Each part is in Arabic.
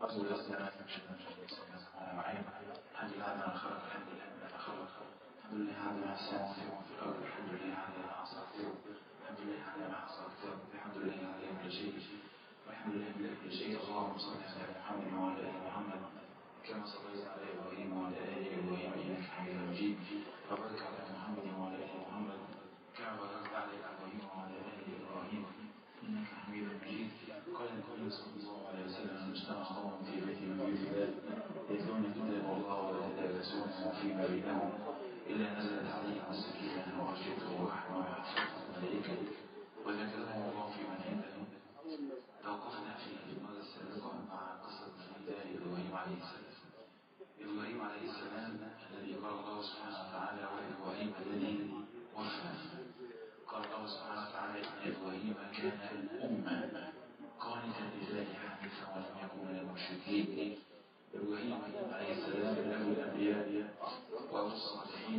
الحمد لله والصلاة والسلام على الحمد لله على ما خلق، الحمد لله على ما خلق، الحمد لله على ما سمع وفي الأرض، الحمد لله على ما أحصى كتابه، الحمد لله على ما أحصى كتابه، الحمد لله على كل شيء، والحمد لله على كل شيء. اللهم صل على محمد وعلى آل محمد كما صليت على إبراهيم وعلى آل إبراهيم إنك حميد مجيد، وبارك على محمد وعلى آل محمد كما باركت على إبراهيم وعلى آل إبراهيم إنك حميد مجيد. قال النبي صلى الله عليه وسلم: اجتمع قوم في بيت من بيوت الله يتلون كتاب الله ويتدارسونه فيما بينهم إلا نزلت عليهم السكينة وغشيتهم الرحمة وحفتهم الملائكة وذكرهم الله في من عنده. توقفنا في المرة السابقة مع قصة نبينا إبراهيم عليه السلام. إبراهيم عليه السلام الذي قال الله سبحانه وتعالى: وإبراهيم الذي وفى. قال الله سبحانه وتعالى: إن إبراهيم كان أمة قانتا لله حنيفا ولم يكن من المشركين. إبراهيم عليه السلام أبو الأنبياء وأبو الصالحين،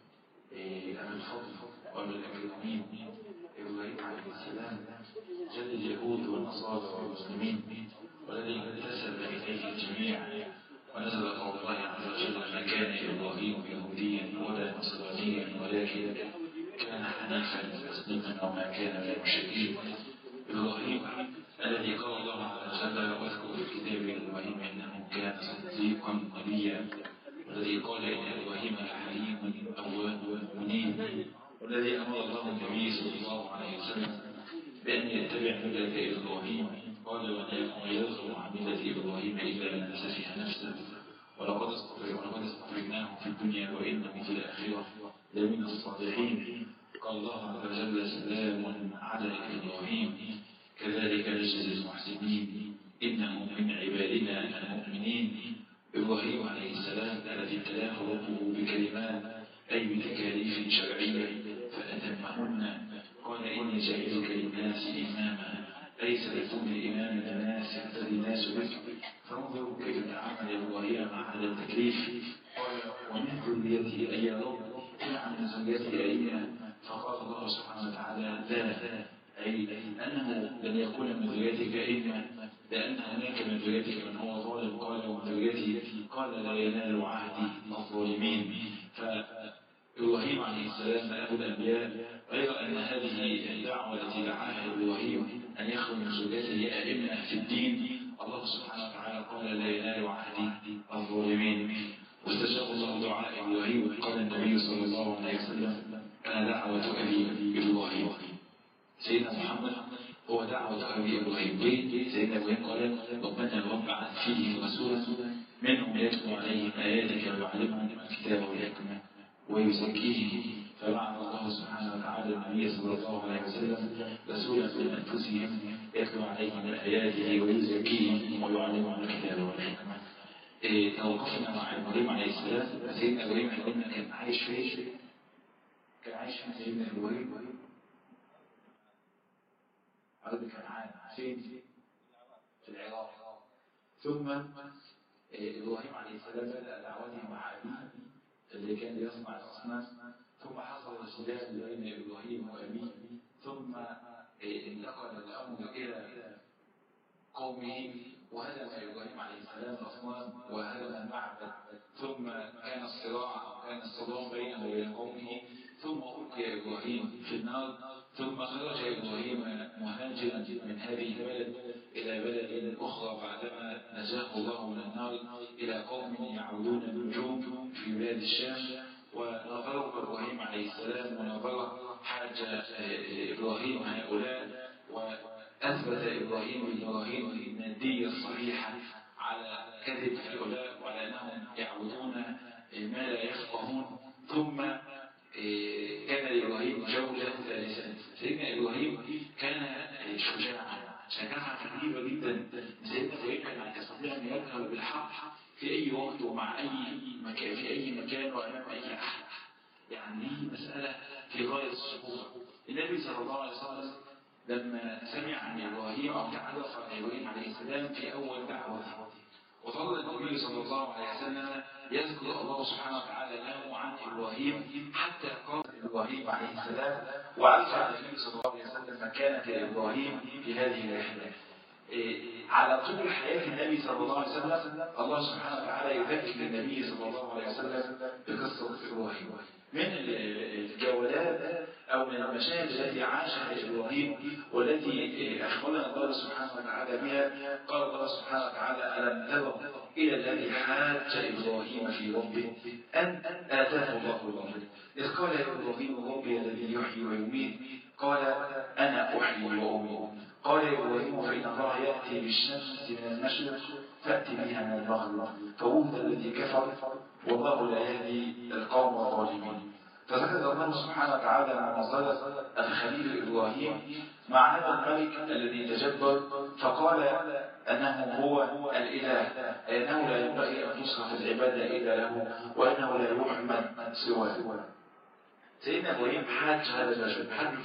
أبو الفضل وأبو الأكرمين. إبراهيم عليه السلام جد اليهود والنصارى والمسلمين، والذي انتسب إليه الجميع. ونزل قول الله عز وجل: ما كان إبراهيم يهوديا ولا نصرانيا ولكن كان حنيفا مسلما وما كان من المشركين. إبراهيم الذي قال الله عز وجل: واذكر في الكتاب إبراهيم إنه كان صديقا نبيا، والذي قال: إن إبراهيم لحليم أواب منيب، والذي أمر الله النبي صلى الله عليه وسلم بأن يتبع ملة إبراهيم. قال: ولا يرغب عن ملة إبراهيم إلا من سفه نفسه ولقد اصطفيناه في الدنيا وإنه في الآخرة لمن الصالحين. قال الله عز وجل: سلام على إبراهيم كذلك نجزي المحسنين إنه من عبادنا المؤمنين. إبراهيم عليه السلام الذي ابتلاه ربه بكلمات أي بتكاليف شرعية فأتمهن. قال: إني جعلك للناس إماما، أي سيكون الإمام للناس يقتدي الناس بك. فانظروا كيف تعامل إبراهيم مع هذا التكليف. قال: ومن ذريتي أي رب؟ نعم من ذريتي أي. فقال الله سبحانه وتعالى: لا، أي أنه لن يكون من ذريتك إما، لأن هناك من ذريتك من هو ظالم. قال: ومن ذريتي. قال: لا ينال عهدي الظالمين. فإبراهيم عليه السلام أبو الأنبياء، غير أن هذه الدعوة التي دعاها إبراهيم أن يخرج من ذريته أئمة في الدين، الله سبحانه وتعالى قال: لا ينال عهدي الظالمين. واستجاب الله دعاء إبراهيم. قال النبي صلى الله عليه وسلم: أنا دعوة أبي إبراهيم. سيدنا محمد هو دعوة أبي إبراهيم. ليه؟ سيدنا إبراهيم قال: ربنا وابعث فيهم رسولا منهم يتلو عليهم آياتك ويعلمهم الكتاب والحكمة ويزكيهم. فبعث الله سبحانه وتعالى النبي صلى الله عليه وسلم رسولا من أنفسهم يتلو عليهم آياته ويزكيهم ويعلمهم الكتاب والحكمة. توقفنا مع إبراهيم عليه السلام. سيدنا إبراهيم قلنا كان عايش فين؟ كان عايش فين سيدنا إبراهيم؟ عرض كنعان فين؟ في العراق. ثم إبراهيم عليه السلام بدأ دعوته مع أبيه اللي كان يصنع الأصنام. ثم حصل جدال بين إبراهيم وأبيه. ثم انتقل الأمر إلى قومه وهدم إبراهيم عليه السلام الأصنام وهدم المعبد. ثم كان الصراع بينه وبين قومه. ثم ألقي إبراهيم في النار. ثم خرج إبراهيم مهاجرا من هذه البلد إلى بلد أخرى بعدما نجاه الله من النار إلى قوم يعبدون النجوم في بلاد الشام. ونظره إبراهيم عليه السلام ونظر حاج إبراهيم هؤلاء، وأثبت إبراهيم البراهين الندية الصحيحة على كذب هؤلاء وعلى أنهم يعبدون ما لا يفقهون. ثم كان لإبراهيم جولة ثالثة. سيدنا إبراهيم كان شجاعة عجيبة جدا. سيدنا إبراهيم كان يستطيع أن يظهر بالحق في أي وقت ومع أي مكان، في أي مكان وأمام أي أحد. يعني دي مسألة في غاية الصعوبة. النبي صلى الله عليه وسلم لما سمع عن إبراهيم أو تعرف عن إبراهيم عليه السلام في أول دعوته، وظل النبي صلى الله عليه وسلم يذكر الله سبحانه وتعالى له عن إبراهيم حتى قام إبراهيم عليه السلام. وعرف النبي صلى الله عليه وسلم مكانة إبراهيم في هذه الرحلة. على طول حياة النبي صلى الله عليه وسلم الله سبحانه وتعالى يذكر النبي صلى الله عليه وسلم بقصة إبراهيم. من الجولات أو من المشاهد التي عاشها إبراهيم والتي أخبرنا الله سبحانه وتعالى بها، قال الله سبحانه وتعالى: ألم تر إلى الذي حاج إبراهيم في ربه أن آتاه الله الملك إذ قال إبراهيم: ربي الذي يحيي ويميت قال أنا أحيي وأميت. قال إبراهيم: فإن الله يأتي بالشمس من المشرق فأت بها من المغرب فبهت الذي كفر والله لا يهدي القوم الظالمين. فذكر الله سبحانه وتعالى مناظرة الخليل إبراهيم مع هذا الملك الذي تجبر فقال أنه هو الإله، أنه لا ينبغي أن تصرف العبادة إلا له وأنه لا يحمد سواه. سيدنا إبراهيم حاج هذا الرجل، حاج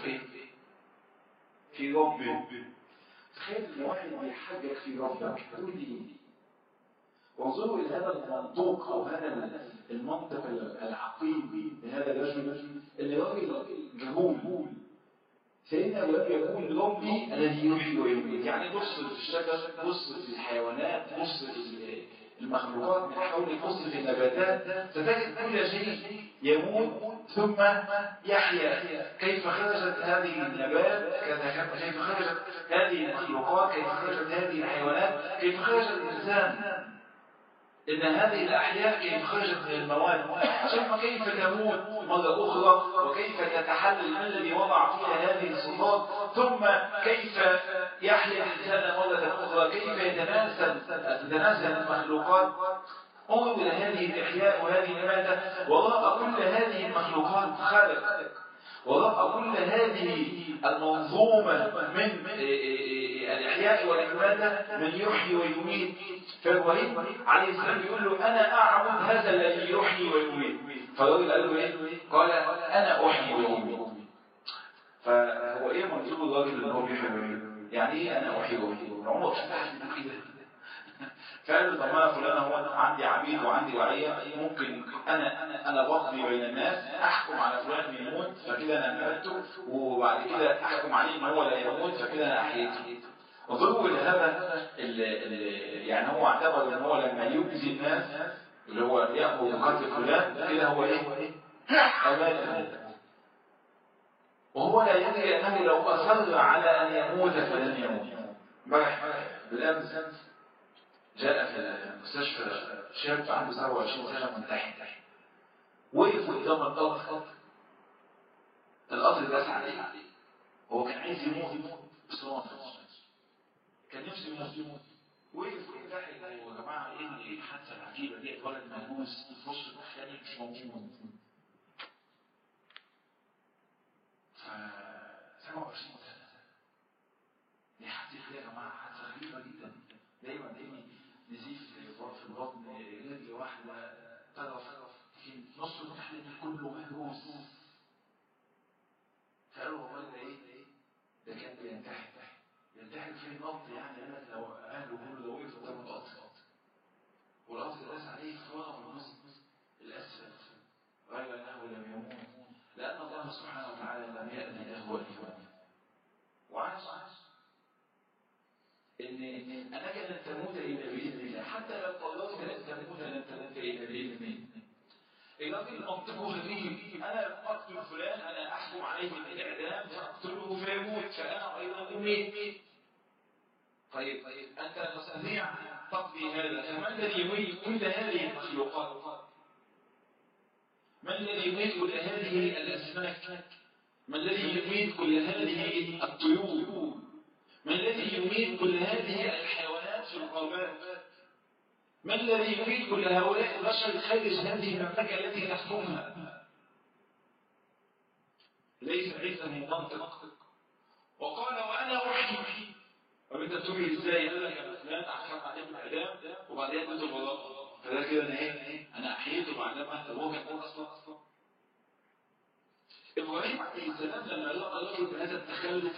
في ربه. تخيل ان واحد يحجك في ربك تقول لي وانظروا الى هذا المنطوق او هذا المنطق العقيم لهذا الرجل اللي راجل جهول. سيدنا ابراهيم يقول: ربي الذي يحيي ويميت، يعني بص في الشجر، بص في الحيوانات، بص في المخلوقات من حولك، بص في النباتات، ستجد كل شيء يموت ثم يحيا. كيف خرجت هذه النبات، كيف خرجت هذه المخلوقات، كيف خرجت هذه الحيوانات، كيف خرج الإنسان، إن هذه الأحياء كيف خرجت من المواد، ثم كيف تموت مرة أخرى، وكيف تتحلل من الذي وضع فيها هذه الصفات، ثم كيف يحيا الإنسان مرة أخرى، كيف تتناسل المخلوقات. انظر إلى هذه الأحياء وهذه النباتة، وراء كل هذه المخلوقات خالق، وراء كل هذه المنظومة من الأحياء والنباتة من يحيي ويميت. فإبراهيم عليه السلام يقول له: أنا أعبد هذا الذي يحيي ويميت. فالراجل قال له إيه؟ قال: أنا أحيي ويميت. فهو إيه منظور الراجل اللي هو بيحيي ويميت؟ يعني إيه أنا أحيي ويميت؟ عمره شفت حد كده؟ فقال له: طب ما فلان هو عندي عبيد وعندي رعية، ممكن أنا بقضي بين الناس، أحكم على فلان يموت فكده أنا ماتته، وبعد كده أحكم عليه إن هو لا يموت فكده أنا أحييته. وضربوا لهذا يعني هو اعتبر إن هو لما يؤذي الناس اللي هو يأمر بقتل فلان كده هو إيه؟ أمان. وهو لا يدري أنه لو أصر على أن يموت فلن يموت. بالأمس جاء في المستشفى شاب عنده 27 سنة منتحر، وقف قدام القطر داس عليه، هو كان عايز يموت بس هو ما فهمش، كان نفسه يموت، وقف وينتحر. يا جماعة ايه الحادثة العجيبة دي؟ ولد مهووس في وسط الثاني مش موجود. ف 27 سنة دي حادثة يا جماعة، حادثة غريبة جدا. دايما نزيف في البطن، رجل واحدة طرف في نص التحليل كله مهروس. فقالوا هو ده ايه؟ ده كان بينتحر في النط، يعني قال لك لو اهله كله لو وقفوا قدام القطر والقطر داس عليه فوقع في النص الاسفل، غير انه لم يموت لان الله سبحانه وتعالى لم يأذن له ان يموت. وعاش إن أنك لن تموت إلا بإذن الله، حتى لو قررت لن تموت لن تموت إلا بإذن الله. الراجل منطقه غريب، أنا لم أقتل فلان، أنا أحكم عليه بالإعدام فأقتله فيموت فأنا أيضا أميت. طيب أنت تستطيع تقضي هذا، فما الذي يميت كل هذه المخلوقات؟ ما الذي يميت كل هذه الأسماك؟ ما الذي يميت كل هذه الطيور؟ ما الذي يميت كل هذه الحيوانات في الغابات؟ ما الذي يميت كل هؤلاء البشر خارج هذه المملكة التي تحكمها؟ ليس عنده منطق. وقال: وأنا أحيي. طب أنت بتحيي إزاي؟ قال لك أنا فلان أحكم عليه بالإعدام وبعدين قلت البراءة، فده كده أنا إيه؟ أنا أحييته بعدما هو كان أصلا. إبراهيم عليه السلام لما لقى الرجل بهذا التخلف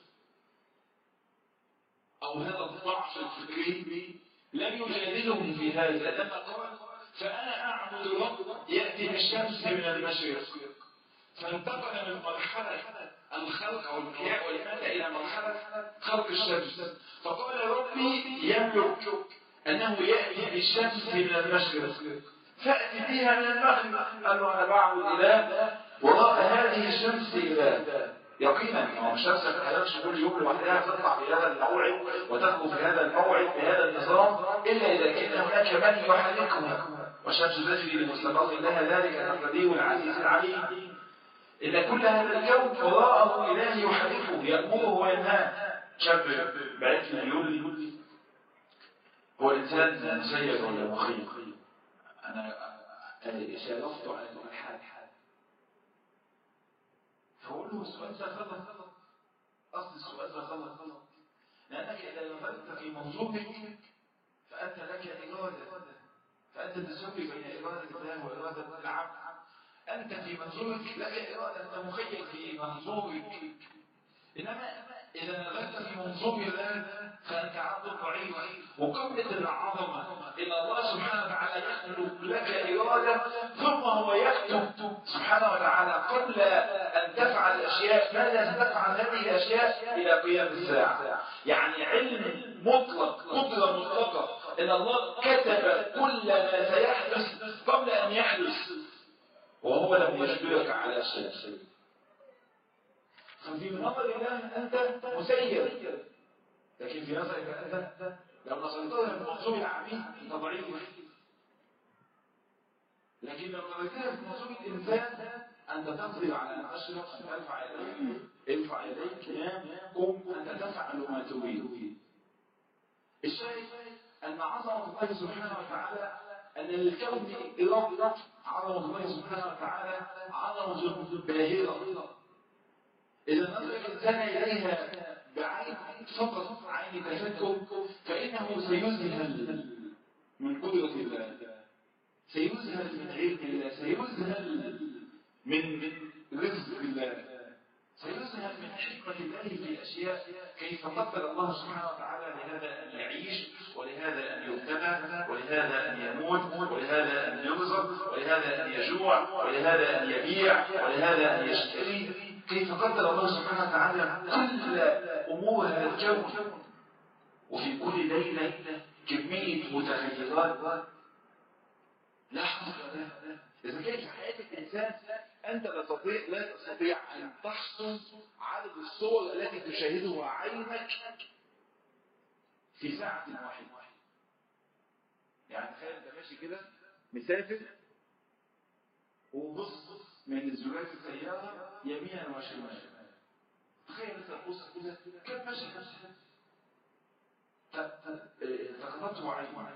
أو هذا الضعف الفكري لم يجادلهم في هذا، لما قال: فأنا أعبد رب يأتي بالشمس من المشرق. فانتقل من مرحلة الخلق أو الإحياء والإماتة إلى مرحلة خلق الشمس. فقال ربي يملك أنه يأتي بالشمس من المشرق فأتي بها من المغرب. قال له أنا بعبد إله وراء هذه الشمس إله. يقينا هو الشمس ما تتحركش كل يوم لوحدها تطلع في هذا الموعد وتدخل في هذا الموعد بهذا النظام إلا إذا كان هناك من يحركها. والشمس تجري لمستقر لها ذلك تقدير العزيز العليم. إن كل هذا الكون وراءه إله يحركه يأمره وينهاه. شاب بعيد يقول لي هو الإنسان مسير ولا مخير؟ أنا شارفت على الإلحاد فأقول له السؤال ده غلط. أصل السؤال ده غلط لأنك إذا نظرت في منظومك فأنت لك إرادة، فأنت تسوي بين إرادة الله وإرادة العبد. أنت في منظورك لك إرادة، أنت مخير في منظورك. إنما إذا نظرت في منظور الله فأنت عبد ضعيف. وقمة العظمة إن الله سبحانه وتعالى يخلق لك إرادة ثم هو يكتب سبحانه وتعالى قبل أن تفعل الأشياء ماذا ستفعل هذه الأشياء إلى قيام الساعة. يعني علم مطلق، قدرة مطلقة، إن الله كتب كل ما سيحدث قبل أن يحدث وهو لم يجبرك على شيء. ففي نظر الله أنت مسير، لكن في نظرك أنت لو نظرتها في منظور العبيد أنت ضعيف. لكن لو نظرتها في منظور الإنسان أنت تقدر على أن تشرق، أن ترفع يديك، ارفع يديك، نام، قم، أنت تفعل ما تريد. الشاهد أن عظمة الله سبحانه وتعالى أن للكون إرادة. عظمة الله سبحانه وتعالى عظمة باهرة. إذا نظر الإنسان إليها بعين فقط عين تفكر فإنه سيذهل من قدرة الله، سيذهل من علم الله، سيذهل من رزق الله، سيذهل من حكمة الله في أشياء. كيف قدر الله سبحانه وتعالى لهذا أن يعيش، ولهذا أن يبتلى، ولهذا أن يموت، ولهذا أن يرزق، ولهذا أن يجوع، ولهذا أن يبيع، ولهذا أن يشتري. كيف قدر الله سبحانه وتعالى كل أمور هذا الكون. وفي كل ليلة كمية متغيرات لا حصر لها. إذا كانت في حياة الإنسان أنت لا تستطيع أن تحصر عدد الصور التي تشاهدها عينك في ساعة واحدة. يعني تخيل أنت ماشي كده مسافر وبص من زجاج السيارة يمينا وشمالا. تخيل أنت تبص كده كم مشهد تخططه عينك.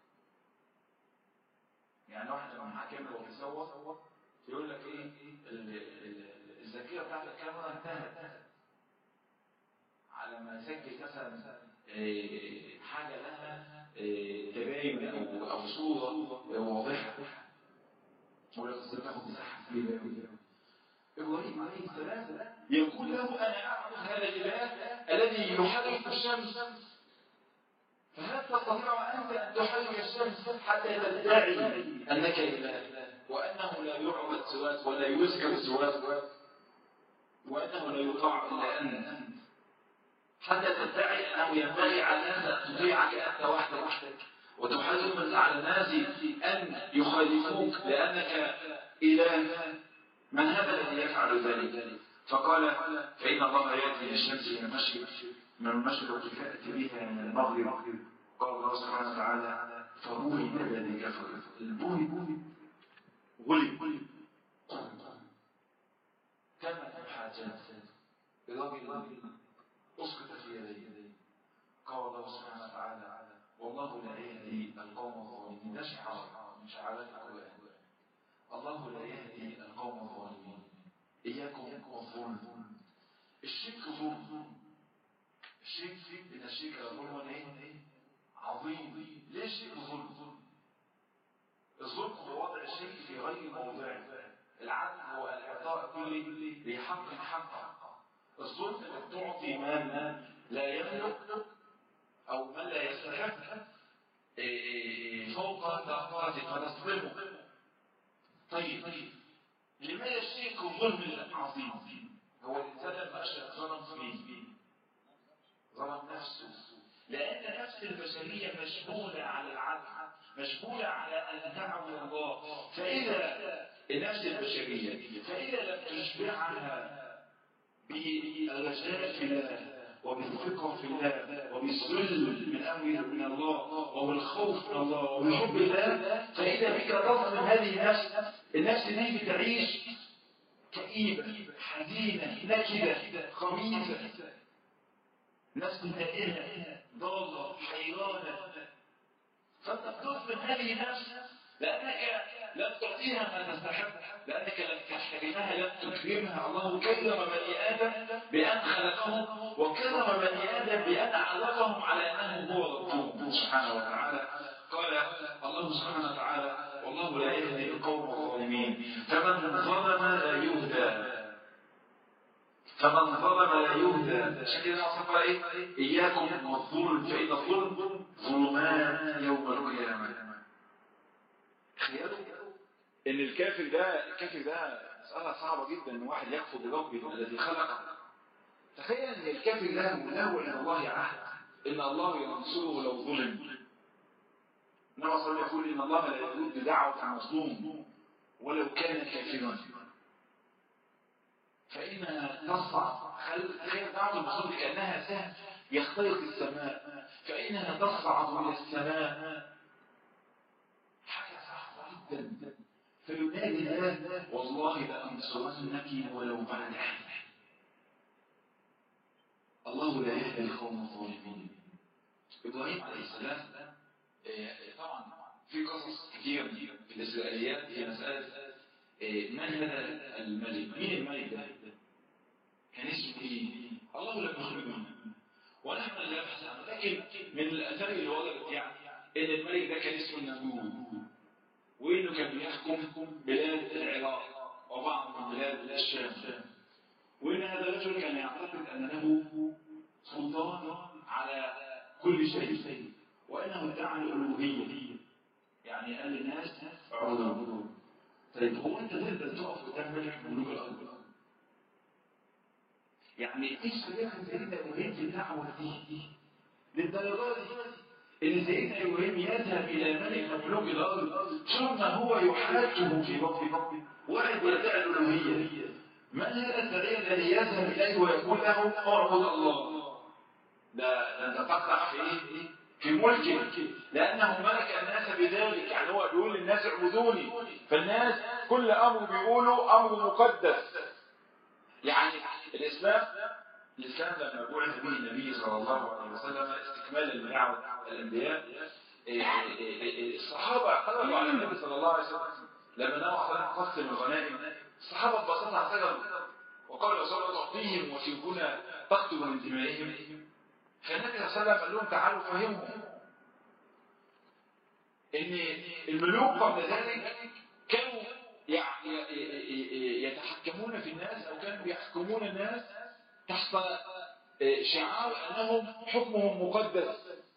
يعني واحد لما معاه كاميرا وبيصور يقول لك ايه الذاكره بتاعت الكاميرا انتهت على ما يسجل مثلا حاجه لها تباين او صوره واضحه ولا تاخد مساحه كبيره. ابراهيم عليه السلام يقول له انا اعبد هذا الاله الذي يحرك الشمس، فهل تستطيع أنت أن تحرك الشمس حتى تدعي أنك إله وأنه لا يعبد سواك ولا يذكر سواك وأنه لا يطاع إلا أنت، حتى تدعي أنه ينبغي على الناس أن تطيعك أنت وحدك وتحرم على الناس أن يخالفوك لأنك إله؟ من هذا الذي يفعل ذلك؟ فقال فإن الله يأتي بالشمس من المشرق فأتي بها من المغرب. قال الله سبحانه وتعالى فبوهت الذي كفر. البوهي غلب تمت الحاجات الراجل أسقط في يديه. قال الله سبحانه وتعالى والله لا يهدي القوم الظالمين. ده شعار من شعارات القرآن. الله لا يهدي القوم الظالمين. إياكم والظلم. الشرك ظلم. إن الشرك ظلم عظيم. ليه الشرك ظلم؟ الظلم هو وضع الشيء في غير موضعه. العدل هو الإعطاء كل ذي حق حقه. الظلم أن تعطي من لا يملك أو من لا يستحق فوق طاقته فتظلمه. طيب لماذا الشرك ظلم عظيم؟ هو الإنسان لما أشرك ظلم فيه، ظلم نفسه، لأن نفس البشرية مشمولة على العدل، مشمولة على أن تعبد الله. فإذا النفس البشرية فإذا لم تشبعها بالرجاء في الله وبالثقة في الله وبالذل من أمر من الله وبالخوف من الله وبحب الله، فإذا بك تظلم هذه النفس دي بتعيش كئيبة حزينة نكدة خبيثة، نفس تائهة ضالة حيرانة. فأنت تظلم هذه النفس لأنك لم تعطيها ما تستحق، لأنك لم تحترمها، لم تكرمها. الله كرم بني آدم بأن خلقهم، وكرم بني آدم بأن علقهم على أنه هو ربهم سبحانه وتعالى. قال الله سبحانه وتعالى: والله لا يهدي القوم الظالمين. فمن ظلم لا يهدى، فمن ظلم لا يهدى. عشان كده أصلا إيه؟ إياكم والظلم فإن الظلم ظلمات يوم القيامة. ان الكافر ده مسألة صعبة جدا، ان واحد يكفر بربه الذي خلقه. تخيل ان الكافر له عند الله عهد ان الله ينصره لو ظلم. انما صلى الله يقول ان الله لا يرد دعوة المظلوم ولو كان كافرا، فإنها تصعد. تخيل دعوة المظلوم كأنها سهم يخترق السماء، فإنها تصعد إلى السماء، حاجة صعبة جدا. فينادي الله: والله لأنصرنك ولو بعد حين. الله لا يهدي القوم الظالمين. إبراهيم عليه السلام طبعا في قصص كثيرة في الإسرائيليات في مسألة من هذا الملك، مين الملك ده؟ كان اسمه ايه؟ الله لم يخبرنا ونحن لا نبحث عنه، لكن من الآثار اللي وردت يعني إن الملك ده كان اسمه النمرود، وإنه كان بيحكم بلاد العراق وبعض من بلاد الشام، وإن هذا الرجل كان يعتقد أن له سلطان على كل شيء، وأنه ادعى الألوهية، يعني قال للناس اعبدوا. طيب هو أنت تقدر تقف قدام ملك ملوك الأرض؟ يعني إيش خلاك سيدنا إبراهيم في الدعوة دي للدرجات دي؟ إن سيدنا إبراهيم يذهب إلى ملك مملوك الأرض ثم هو يحاجه في ربه، واحد يدعي الألوهية. من هذا الداعية الذي يذهب إليه ويقول له اعبد الله؟ ده أنت تقطع في إيه؟ في ملكه، لأنه ملك الناس بذلك. يعني هو بيقول للناس اعبدوني، فالناس كل أمر بيقولوا أمر مقدس. يعني الإسلام لما بعث به النبي صلى الله عليه وسلم استكمالا لدعوة الأنبياء، الصحابة اعترضوا على النبي صلى الله عليه وسلم لما نوى صلاة قسم الغنائم. الصحابة انبسطوا اعتذروا وقالوا: صلى الله تعطيهم وتكون تقتل من دمائهم. فالنبي صلى الله عليه وسلم قال لهم: تعالوا فهمهم ان الملوك قبل ذلك كانوا يتحكمون في الناس او كانوا يحكمون الناس تحت شعار انهم حكمهم مقدس،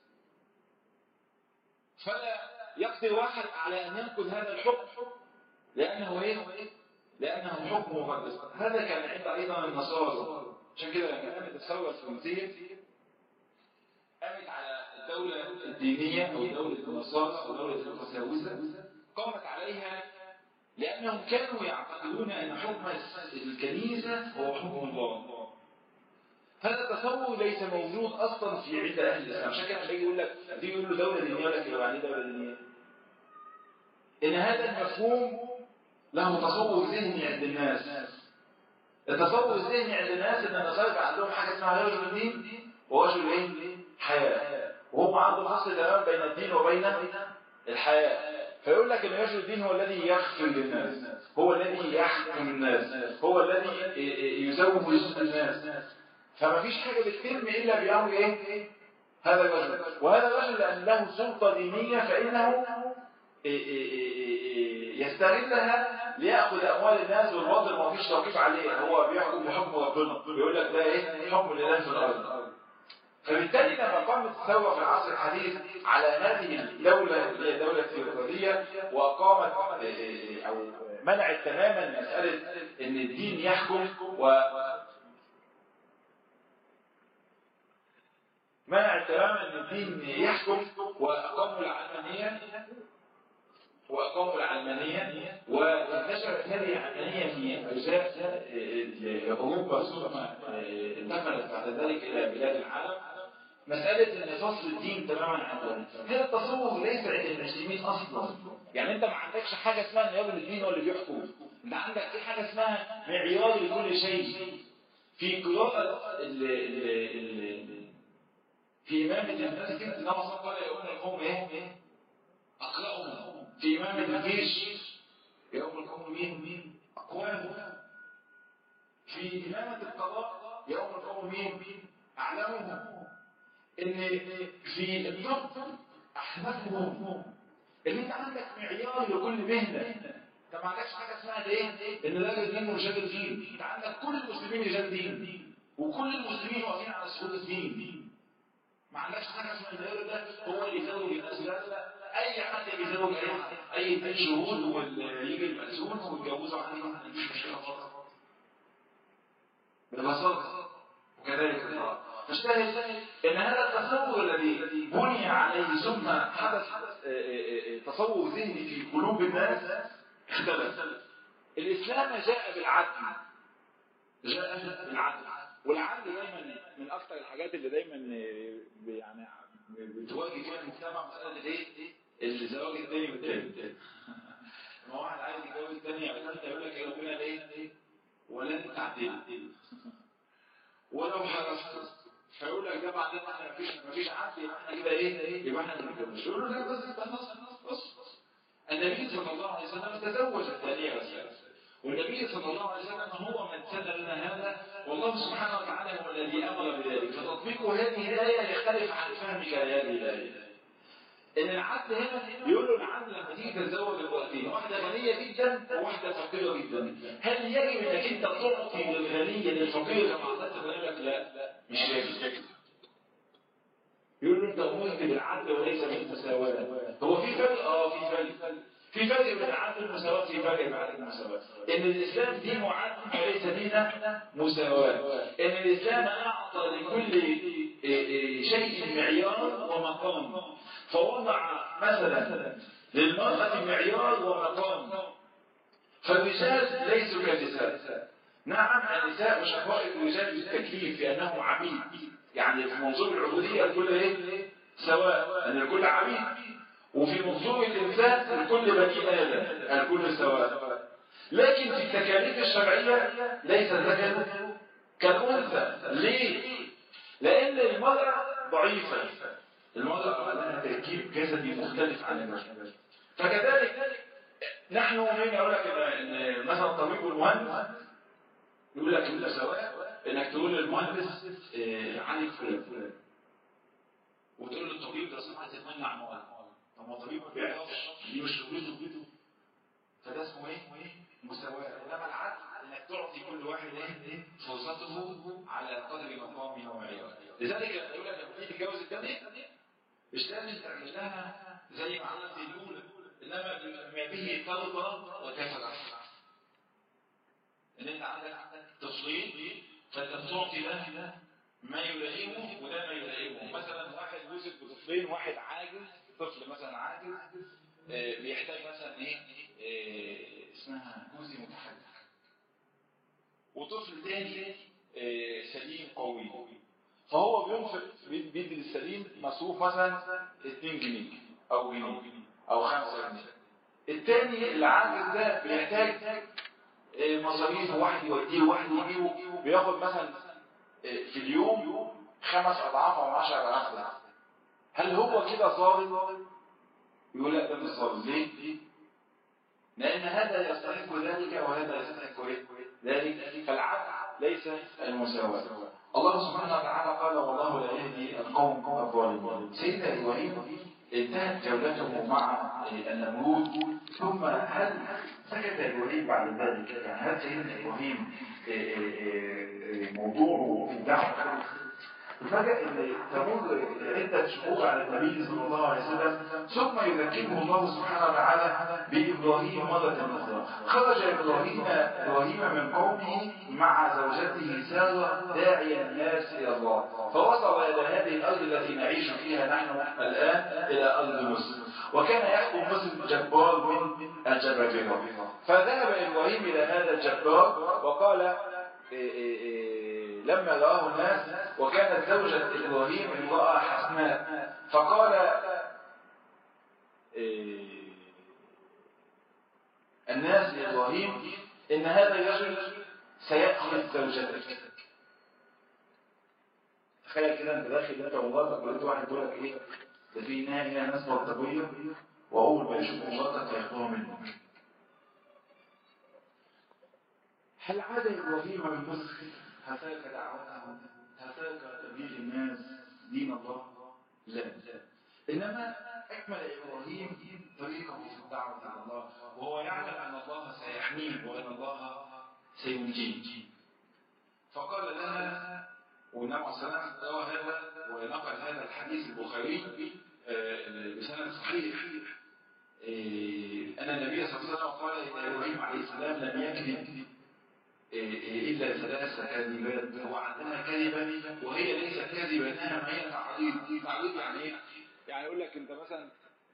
فلا يقدر واحد على ان ينقض هذا الحكم لانه لانه حكم مقدس. هذا كان عند ايضا النصارى. عشان كده لما قامت الثوره الفرنسيه قامت على الدوله الدينيه او دوله النصارى او دوله المتساوسه، قامت عليها لأنهم كانوا يعتقدون أن حكم الكنيسة هو حكم الله. هذا التصور ليس موجود أصلا في عند أهل الإسلام. عشان كده بيجي يقول لك له دولة دينية، يقول لك يعني دولة دينية. إن هذا المفهوم له تصور ذهني عند الناس. التصور الذهني عند الناس إن النصارى عندهم حاجة اسمها رجل الدين ورجل حياة، وهم عندهم فصل تمام بين الدين وبين الحياة. فيقول لك ان رجل الدين هو الذي يغفر للناس، هو الذي يحكم الناس، هو الذي يزوج الناس. فما فيش حاجه بتتم الا بامر هذا الرجل. وهذا الرجل لان له سلطه دينيه فانه يستغلها ليأخذ اموال الناس والباطل ما فيش توقيف عليه، هو بيحكم بحكم ربنا، بيقول لك ده حكم لله في الارض. فبالتالي لما قامت الثورة في العصر الحديث على هذه الدولة اللي هي دولة الثيوقراطية، وقامت أو منعت تماما مسألة إن الدين يحكم منع تماما ان الدين يحكم، واقاموا العلمانيه وانتشرت هذه العلمانيه في اجزاء اوروبا، ثم انتقلت بعد ذلك الى بلاد العالم. مساله ان فصل الدين تماما عن الدين، هذا التصور ليس عند المسلمين اصلا. يعني انت ما عندكش حاجه اسمها ان يوم الدين هو اللي بيحكم، انت عندك في حاجه اسمها معيار لكل شيء. في قراءه في إمامة المسجد إنما صلى يوم القوم إيه؟ أقرأهم. في إمامة الجيش يوم القوم مين؟ أقوامهم. في إمامة القضاء يوم القوم مين؟ أعلمهم. إن في الطب أحدثهم. إن أنت عندك معيار لكل مهنة. أنت ما عندكش حاجة اسمها إيه؟ إن ده الدين ورجال الدين. أنت عندك كل المسلمين رجال دين، وكل المسلمين واقفين على سهول الدين. ما عندكش حاجه اسمها الدايره ده هو اللي يزوج الناس. لا، اي حد بيزوج اي اتنين شهود ويجي المأذون ويتجوزوا عادي، مفيش مشكله خالص ببساطه. وكذلك الطلاق. فاشتهد ان هذا التصور الذي بني عليه ثم حدث تصور ذهني في قلوب الناس اختلف. الاسلام جاء بالعدل، والعدل دايما من اكثر الحاجات اللي دايما يعني بتواجه فيها المجتمع مساله ايه؟ الزواج الثاني والثالث. ما واحد عايز يتجوز ثاني او ثالثه يقول لك يا ربنا ليه؟ ولن تعدل ولو حرصت، فيقول لك ده بعدين احنا مفيش عدل، يبقى احنا كده ايه؟ يبقى احنا بنتجوز. يقول له لا بس النبي صلى الله عليه وسلم تزوج الثانيه والثالثه، والنبي صلى الله عليه وسلم هو من سن لنا هذا، والله سبحانه وتعالى هو الذي امر بذلك. فتطبيق هذه الايه يختلف عن فهمك لهذه الايه. ان العدل هنا يقول له العدل لما تيجي تتزوج امرأتين، واحده غنيه جدا وواحده فقيره جدا، هل يجب انك انت تعطي للغنيه للفقيره كما اعطيت لك؟ لا، مش يجب. يقول له انت امرت بالعدل وليس بالمساواه. هو في فرق؟ في فرق بين العدل والمساواة. في فرق بين العدل والمساواة. إن الإسلام دين عدل وليس دين مساواة. إن الإسلام أعطى لكل شيء معيار ومقام، فوضع مثلا للمرأة معيار ومقام. فالرجال ليسوا كالنساء. نعم النساء مشقائق الرجال بالتكليف في أنهم عبيد، يعني في منظور العبودية الكل ايه؟ سواء، أن الكل عبيد. وفي منظور الإنسان الكل بني آدم، الكل سواء. لكن في التكاليف الشرعية ليس الذكر كالأنثى. ليه؟ لأن المرأة ضعيفة، المرأة لها تركيب جسدي مختلف عن الرجل. فكذلك نحن من أقول لك إن مثلا الطبيب والمهندس يقول لك كل سواء، إنك تقول للمهندس عليك فلان، وتقول للطبيب ده صنعة تتمنع مواد. طب ما الطبيب ما بيعرفش، دي مش شغلته، فده اسمه ايه؟ مساواة. انما العدل انك تعطي كل واحد ايه؟ فرصته على قدر مقامه ومعياره. لذلك يقول لك لما تيجي تتجوز الثانية مش لازم تعمل لها زي ما عملت الاولى، انما بما به ترضى وتفرح. ان انت عندك تفصيل، فانت بتعطي ده ما يلائمه وده ما يلائمه. مثلا واحد وزن بطفلين، واحد عاجز، طفل مثلا عاجز بيحتاج مثلا ايه اسمها جزء متحرك، وطفل تاني سليم قوي، فهو بينفق بيدي للسليم مصروف مثلا 2 جنيه او جنيه او 5 جنيه. التاني اللي عاجز ده بيحتاج مصاريف، واحد يوديه وواحد يجيبه، بياخد مثلا في اليوم 5 أضعاف أو 10 أضعاف. هل هو كده ظالم؟ يقول لا ده مش ظالم. ليه؟ لأن هذا يستحق ذلك وهذا يستحق ذلك. فالعدل ليس المساواة. الله سبحانه وتعالى قال والله لا يهدي القوم الظالمين. سيدنا إبراهيم انتهت جولته مع النمرود، ثم هل سكت إبراهيم بعد ذلك؟ يعني هل سيدنا إبراهيم موضوعه في الدعوة فجأة ان تمر عدة شهور على النبي صلى الله عليه وسلم ثم يذكره الله سبحانه وتعالى بإبراهيم مرة أخرى. خرج إبراهيم من قومه مع زوجته سارة داعيا الناس إلى الله، فوصل إلى هذه الأرض التي نعيش فيها نحن الآن، إلى أرض مصر، وكان يحكم مصر جبار من الجبابرة. فذهب إبراهيم إلى هذا الجبار وقال لما رآه الناس، وكانت زوجة إبراهيم امرأة حسناء، فقال الناس لإبراهيم إن هذا الرجل سيأخذ زوجتك. تخيل كده انت داخل انت ومراتك ولقيت واحد يقول لك ايه ده في هنا ناس بلطجيه، واول ما يشوفوا مراتك هياخدوها منك. هل عاد ابراهيم من مصر؟ هل ترك دعوته؟ هل ترك تبليغ الناس دين الله؟ لا، انما اكمل ابراهيم طريقه في الدعوه الى الله، وهو يعلم ان الله سيحميه وان الله سينجيه. فقال لها، والنبي صلى الله عليه وسلم روى هذا ونقل هذا الحديث البخاري بسند صحيح، ان النبي صلى الله عليه وسلم قال ان ابراهيم عليه السلام لم يكذب الا 3 كذبات. هو عندنا كذبه وهي ليست كذبه، انما هي تعريض. تعريض يعني ايه؟ يعني يقول لك انت مثلا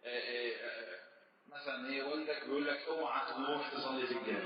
ايه، والدك بيقول لك اوعى تروح تصلي في الجامع،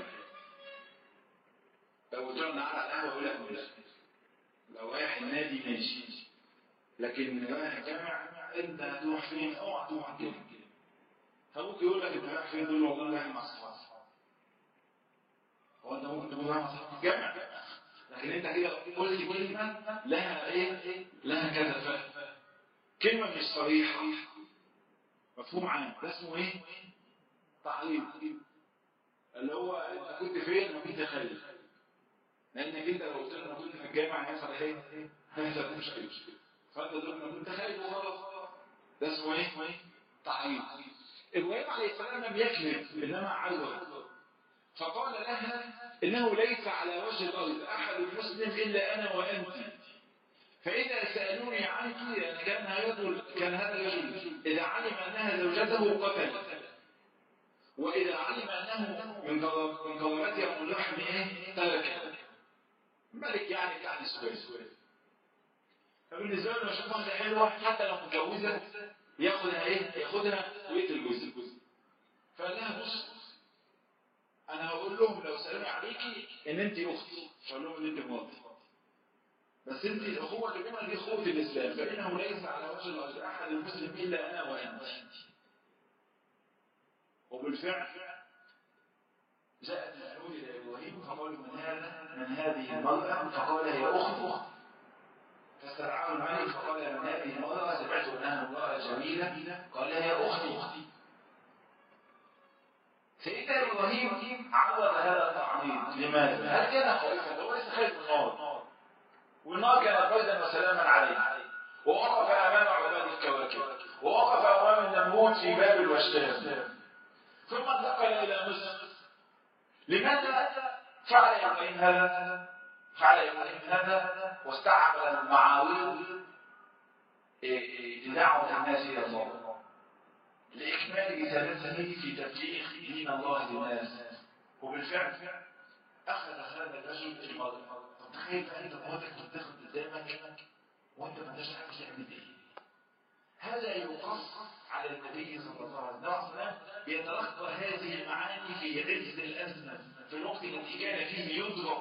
لو قلت له انا قاعد على القهوه يقول لك ماشي، لو رايح النادي ماشي، لكن رايح الجامع انت هتروح فين؟ اوعى تروح الجامع. فابوك يقول لك انت رايح فين؟ تقول له والله رايح مع اصحابي. هو انت ممكن تكون رايح مع اصحابك في الجامع، لكن انت كده قلت كلمه لها ايه؟ لها كذا فهم، كلمه مش صريحه، مفهوم عام، ده اسمه ايه؟ تعريض. اللي هو انت كنت فين؟ ما كنت خايف، لانك انت لو قلت له انا كنت في الجامع هيحصل ايه؟ هيحصل مشكله، فانت تقول انا كنت خايف وخلاص. ده اسمه ايه؟ تعريض. ابراهيم عليه السلام لم يكذب، انما عرض، فقال لها انه ليس على وجه الارض احد مسلم الا انا وانت، فاذا سالوني عنك، يعني كان هذا الرجل اذا علم انها زوجته قتل، واذا علم انه من كرامته او من لحم ترك. ملك يعني سويس، فبالنسبه له يشوف واحده حلوه حتى لو متجوزه ياخدها ويقتل جوزها. فقال لها بص، انا هقول لهم لو سالوني عليكي ان انت اختي، مش هقول لهم ان انت مراتي، بس انت الاخوه اللي بيننا دي اخوه الاسلام، فانه ليس على وجه الارض احد المسلم الا انا وانت. وبالفعل جاءت اليهود الى ابراهيم فقالوا من هذه المراه؟ فقال هي اخت. فاستدعاه الملك فقال من هذه المراه؟ سمعت انها امراه جميله. قال هي اختي. سيدنا ابراهيم عرض هذا التعريض. لماذا؟ هل كان خائفا؟ هو ليس خايف من النار، والنار كانت بردا وسلاما عليه، ووقف امام عباد الكواكب، ووقف امام النمرود في بابل والشام، ثم انتقل الى مصر. لماذا فعل ابراهيم هذا؟ واستعمل المعاوير لدعوه الناس الى الله، لاكمال رسالته في تبليغ دين الله للناس. وبالفعل اخذ هذا الرجل المرأة. طب تخيل انت مراتك بتاخد قدامك وانت ما انتش عارف تعمل ايه. هذا يقص على النبي صلى الله عليه وسلم يتلقى هذه المعاني في عز الازمه، في الوقت الذي كان فيه يضرب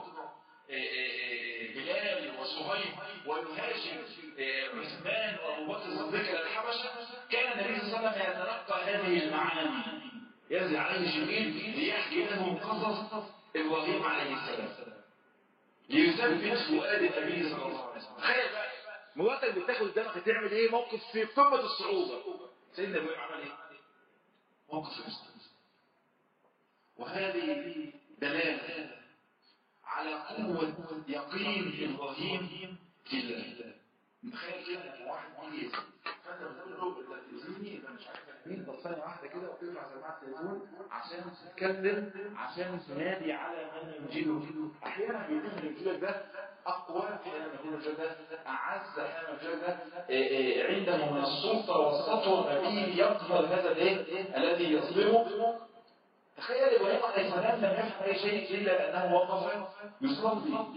بلال وصهيب ويهاجم عثمان وابو بكر الصديق الى الحبشه. كان النبي صلى الله عليه وسلم يتلقى هذه المعاني، ينزل عليه جبريل ليحكي له قصص ابراهيم عليه السلام، ليثبت فؤاد النبي صلى الله عليه وسلم. تخيل بقى مراتك بتاخد قدامك هتعمل ايه؟ موقف في قمه الصعوبه. سيدنا ابراهيم عمل ايه؟ موقف في الصعوبه. وهذه دلاله على قوه يقين ابراهيم في الله. متخيل كده ان واحد يجي فانت بتقول له انت بتأذيني انت مش عارف مين، طب ثانيه واحده كده وترفع سماعه التليفون عشان تتكلم، عشان تنادي على من يجيله. احيانا بيكون الرجل ده اقوى، احيانا بيكون الرجل ده اعز، احيانا الرجل ده عنده من السلطه والسطوه ما به يقهر هذا الذي يظلمه. تخيل ابراهيم عليه السلام لم يفعل اي شيء الا انه وقف يصلي،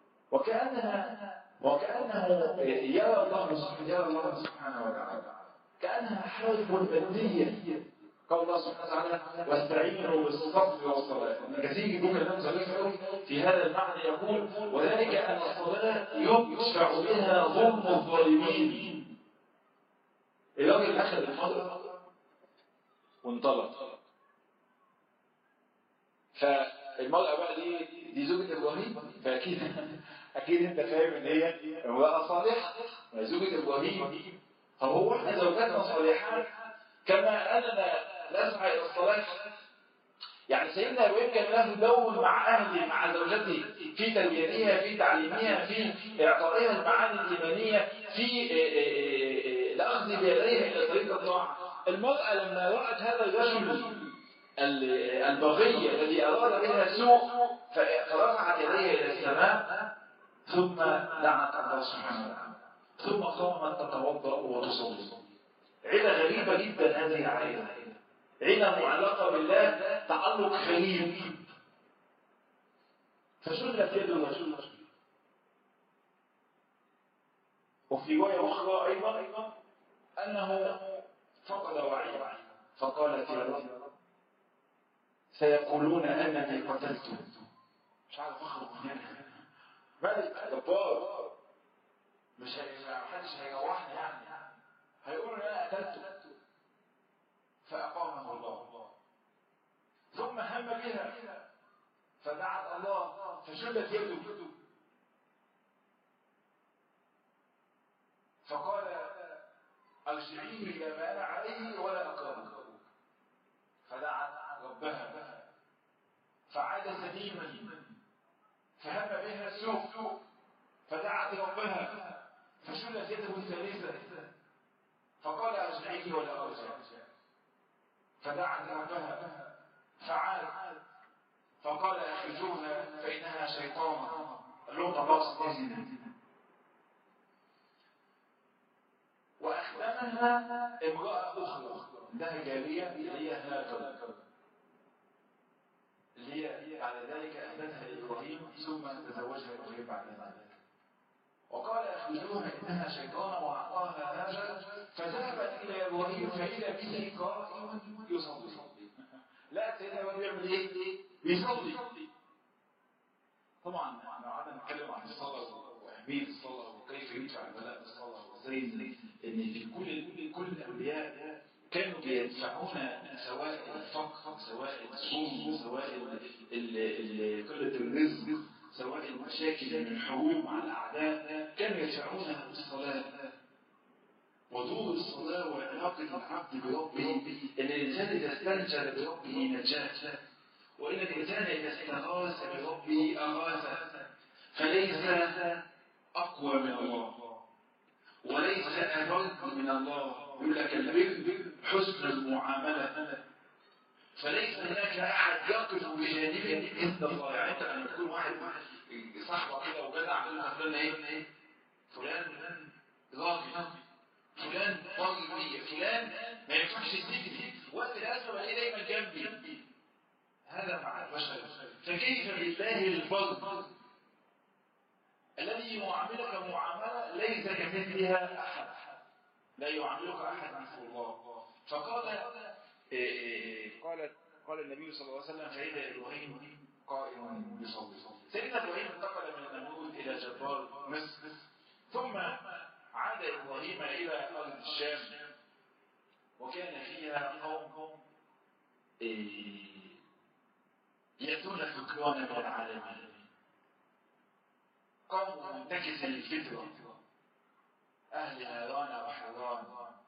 وكأنه يرى الله سبحانه وتعالى، كأنها حالة مادية. قال الله سبحانه وتعالى واستعينوا بالصبر والصلاة. كثير يقول كلام ظريف قوي في هذا المعنى، يقول وذلك أن الصلاة يدفع بها ظلم الظالمين. الراجل أخذ المرأة وانطلق، فالمرأة بقى دي زوجة إبراهيم، فأكيد أنت فاهم إن هي امرأة صالحة، زوجة إبراهيم. فهو إحنا زوجاتنا صالحات كما أننا نسعى إلى الصلاة. يعني سيدنا إبراهيم كان له دور مع أهله، مع زوجته، في تربيتها، في تعليمها، في إعطائها المعاني الإيمانية، في الأخذ بيديها إلى طريق الطاعة. المرأة لما رأت هذا الرجل البغي الذي أراد بها سوء فرفعت يديها إلى السماء، ثم دعت الله سبحانه وتعالى، ثم قامت تتوضأ وتصلي. عيلة غريبة جدا هذه العائلة، عيلة معلقة بالله تعلق غريب. فشلت يد الرجل. وفي رواية أخرى أيضا أنه فقد وعيه، فقالت يا رب سيقولون أنني قتلت. مش عارف أخرج من هنا، ملك جبار، مش محدش هيروحني يعني، هيقولوا ان انا قتلته. فاقامه الله، ثم هم بها فدعت الله فشلت يده، فقال ارجعيه الى ما انا عليه ولا اقربه، فدعت ربها فعاد سليما، فهم بها السوء فدعت ربها فشلت يده الثالثة، فقال ارجعيه ولا ارجع، فدعت ربها فعاد، فقال اخرجوها فانها شيطانة. اللون خلاص نزل. واخدمها امرأة اخرى لها جارية اللي هي هاجر، اللي هي بعد ذلك اهدتها لابراهيم ثم تزوجها ابراهيم بعد ذلك. وقال اخرجوها انها شيطانة واعطاها هاجر، فذهبت الى ابراهيم فاذا به قائم يصلي. لا سيدنا ابراهيم بيعمل ايه؟ بيصلي. طبعا احنا قعدنا نتكلم عن الصلاه واهميه الصلاه وكيف يدفع البلاء بالصلاه، وازاي ان في كل الانبياء كانوا بيدفعون سواء الفقر، سواء الظلم، سواء قله الرزق، سواء المشاكل من الحروب مع الاعداء، كانوا يدفعونها بالصلاه. ودور الصلاه وعلاقه العبد بربه، ان الانسان اذا استنجد بربه نجاه، وإن الإنسان إذا استغاث بربه أغاثه، فليس أقوى من الله وليس أبرد من الله. يقول لك البر حسن المعاملة، فليس هناك أحد يقف بجانبك مثل الله. يعني أنت لما تكون واحد صاحبك كده وجدع تقول له فلان إيه؟ فلان راجل، فلان طيب، فلان ما ينفعش يسيبني وقت الأزمة بلاقيه دايما جنبي. هذا مع البشر، فكيف بالله البر الذي يعاملك معاملة ليس كمثلها أحد، لا يعاملك أحد مثل الله. فقال قال النبي صلى الله عليه وسلم فإذا إبراهيم قائم يصلي. سيدنا إبراهيم انتقل من النمرود إلى جبار مصر، ثم عاد إبراهيم إلى أرض الشام، وكان فيها قوم يأتون الذكران من العالمين، قوم منتكس الفطرة، أهل هاران وحران.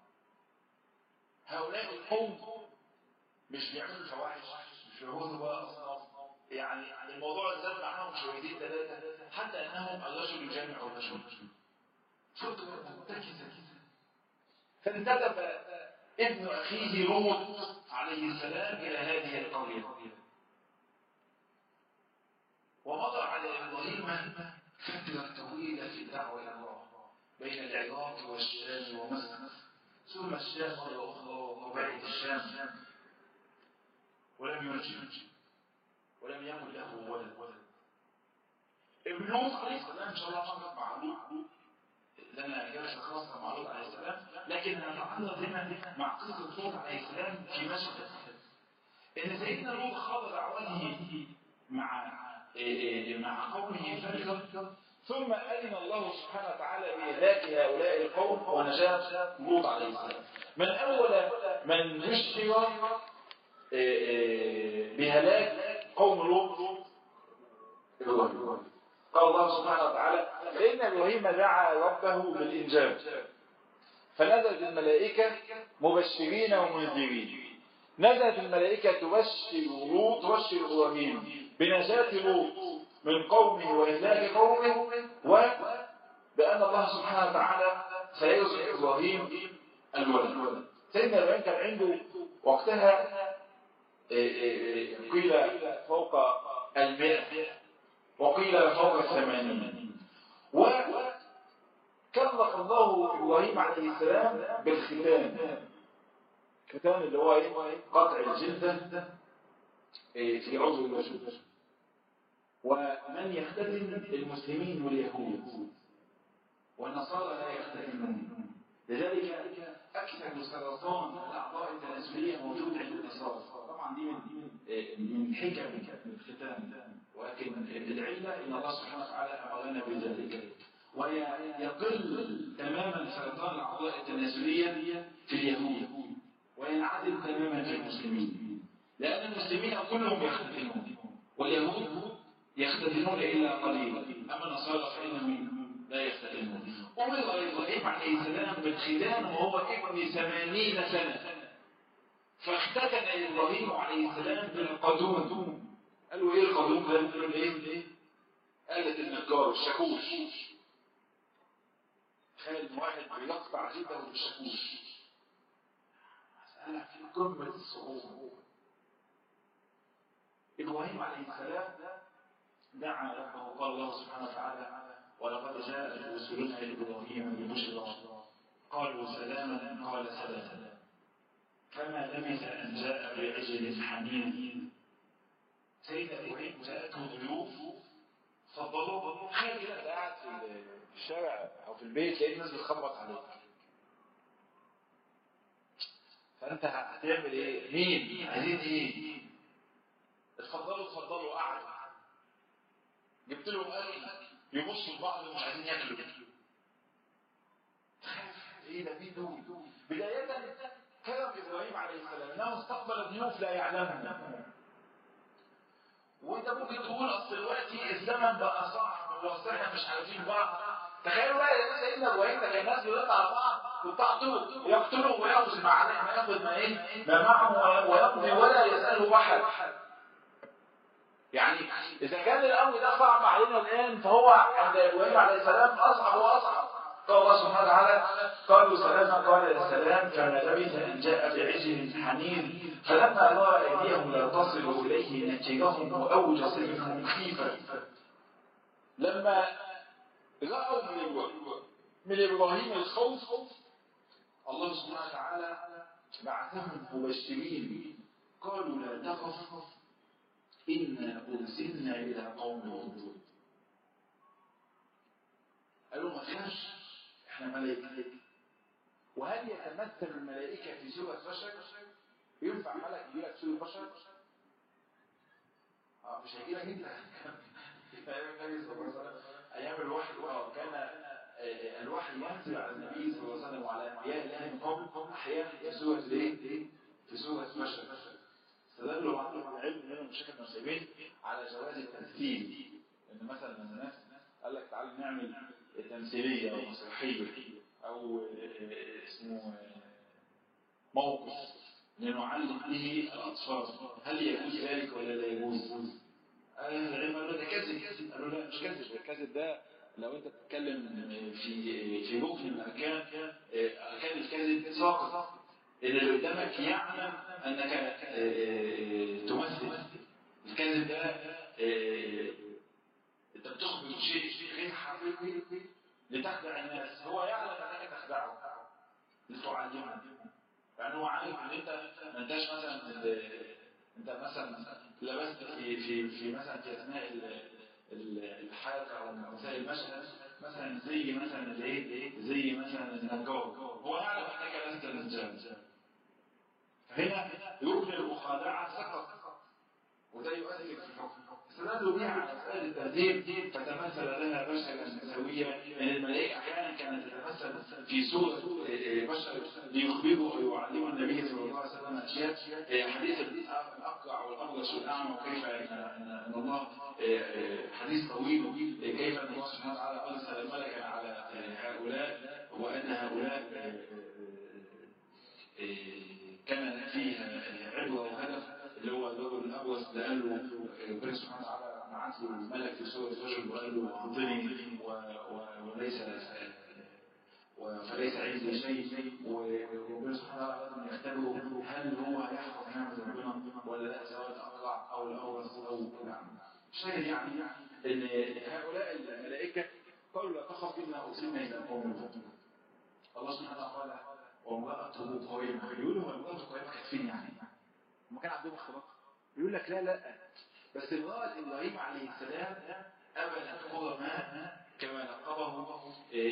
هؤلاء القوم مش بيعملوا فواحش، مش بيعملوا بقى أصناف، يعني الموضوع زاد معاهم شويتين ثلاثة، حتى أنهم الرجل جامع الرجل. صرت مرتكزا. فانتدب ابن أخيه لوط عليه السلام إلى هذه القرية، ومضى على إبراهيم فترة طويلة في الدعوة إلى الله بين العراق والشام ومصر، ثم الشام مرة أخرى وبعد الشام، ولم ينجب ولم يكن له ولد. ابن لوط عليه السلام إن شاء الله مرت مع لوط لنا جلسة خاصة مع لوط عليه السلام، لكن نتعرض هنا مع قصة لوط عليه السلام في مشهد إن سيدنا لوط خاض دعوته مع قومه فترة، ثم أذن الله سبحانه وتعالى بإهلاك هؤلاء القوم ونجاة لوط عليه السلام. من أول من بشر بهلاك قوم لوط إبراهيم. قال الله سبحانه وتعالى: فإن إبراهيم دعا ربه بالإنجاب فنزلت الملائكة مبشرين ومنذرين. نزلت الملائكة تبشر إبراهيم بنجاة لوط من قومه وإهلاك قومه، وبأن الله سبحانه وتعالى سيرزق إبراهيم الولد. سيدنا إبراهيم كان عنده وقتها قيل فوق 100 وقيل فوق 80، وكلف الله إبراهيم عليه السلام بالختان. الختان اللي هو قطع الجلدة في عضو الوجه. ومن يختتن المسلمين واليهود، والنصارى لا يختتنون. لذلك أكثر سرطان الأعضاء التناسلية موجود عند النصارى. طبعا دي من حكم الختان، ولكن العلة إن الله سبحانه وتعالى أمرنا بذلك. ويقل تماما سرطان الأعضاء التناسلية في اليهود، وينعدم تماما في المسلمين، لأن المسلمين كلهم يختتنون واليهود يختتنون إلا قليلا، أما النصارى فإنهم لا يختتنون. أمر إبراهيم عليه السلام بالختان وهو ابن 80 سنة، فاختتن إبراهيم عليه السلام بالقدوم. قالوا إيه القدوم ده؟ قالوا إيه؟ آلة النجار، الشاكوش. تخيل واحد بيقطع جلده بالشاكوش، مسألة في قمة الصعوبة. إبراهيم عليه السلام دعا ربه، قال الله سبحانه وتعالى: ولقد جاءت رسلنا إبراهيم بالبشرى قالوا سلاما قال سلام، فما لبث أن جاء بعجل حنين. سيدنا إبراهيم جاءته ضيوف فضلوا. تخيل كده أنت قاعد في الشارع أو في البيت تلاقي الناس بتخبط عليك، فأنت هتعمل إيه؟ مين؟ عايزين إيه؟ اتفضلوا قعدوا. جبت لهم أكل يبصوا لبعض مش عايزين ياكلوا. ايه ده؟ مين دول؟ بداية كلام إبراهيم عليه السلام انه استقبل ضيوف لا يعلمهم. وانت ممكن تقول اصل دلوقتي الزمن بقى صعب واصل احنا مش عارفين بعض. تخيلوا بقى يا سيدنا ابراهيم ده كان الناس بيقطع على بعض وبتاعته يقتلوا وياخذ ما ياخذ ما معه ويمضي ولا يسأله احد. يعني إذا كان الأمر ده صعب علينا الآن فهو عند إبراهيم عليه السلام أصعب وأصعب. قال الله سبحانه وتعالى: قالوا سلاما قال السلام، فما لبث أن جاء بعجل حنين، فلما رأى أيديهم لا تصل إليه نكرهم وأوجس منهم خيفة. لما رأوا من إبراهيم الخوف، الله سبحانه وتعالى بعثهم مبشرين قالوا: لا تخف إنا أرسلنا إلى قوم لوط. قالوا: ما تخافش، إحنا ملائكة. وهل يتمثل الملائكة في سورة بشر؟ ينفع ملك يجي لك سورة بشر؟ مش هيجي لك أنت. أيام الوحي كان الوحي ينزل على النبي صلى الله عليه وسلم وعلى أنبياء الله من قبل أحيانا في سورة إيه؟ في سورة بشر. استدلوا على العلم منهم الشيخ ابن عثيمين على جواز التمثيل. ان مثلا الناس قال لك تعالوا نعمل تمثيليه او مسرحيه او اسمه موقف لنعلم به الاطفال، هل يجوز ذلك ولا لا يجوز؟ العلم قالوا ده كذب. قالوا لا مش كذب، الكذب ده لو انت بتتكلم في ركن من الاركان كان الكذب ساقط، ان اللي قدامك يعلم انك تمثل. الكذب ده انت بتخبر شيء غير حقيقي لتخدع الناس، هو يعلم انك تخدعه لتعلمه، يعني هو عارف ان انت ما انتش مثلا انت مثلا لبست في مثلا في اثناء الحركه او مسائل المشهد مثلا زي مثلا الايه، زي مثلا النجار، هو يعلم انك لست نجار، فهنا يمكن المخادعه سقط وده يؤثر في الحكم. استدلوا بها على مسألة الترتيب فتمثل لها بشرا سويا، ان الملائكة احيانا كانت تتمثل في صورة بشر ليخبروا ويعلموا النبي صلى الله عليه وسلم اشياء. حديث الاقرع والابرص والاعمى وكيف ان الله، حديث طويل كيف ان الله سبحانه وتعالى ارسل ملكا على هؤلاء وان هؤلاء كان فيها عبرة وهدف، اللي هو الرجل الأبرص اللي قال له ربنا سبحانه وتعالى بعث له الملك في صورة رجل وقال له أعطني فليس عندي شيء، وربنا سبحانه وتعالى يختبره هل هو يحفظ نعمة ربنا ولا لا، سواء الأقرع أو الأبرص أو الأعمى. الشاهد يعني إن هؤلاء الملائكة قالوا لا تخف إنا أرسلنا إلى قوم لوط. الله سبحانه وتعالى وامرأته قائمة، يقولوا وامرأته قائمة كانت فين يعني؟ ما كان عندهم اختراق؟ يقول لك لا بس امرأة إبراهيم عليه السلام أبت تقول ماء كما لقبه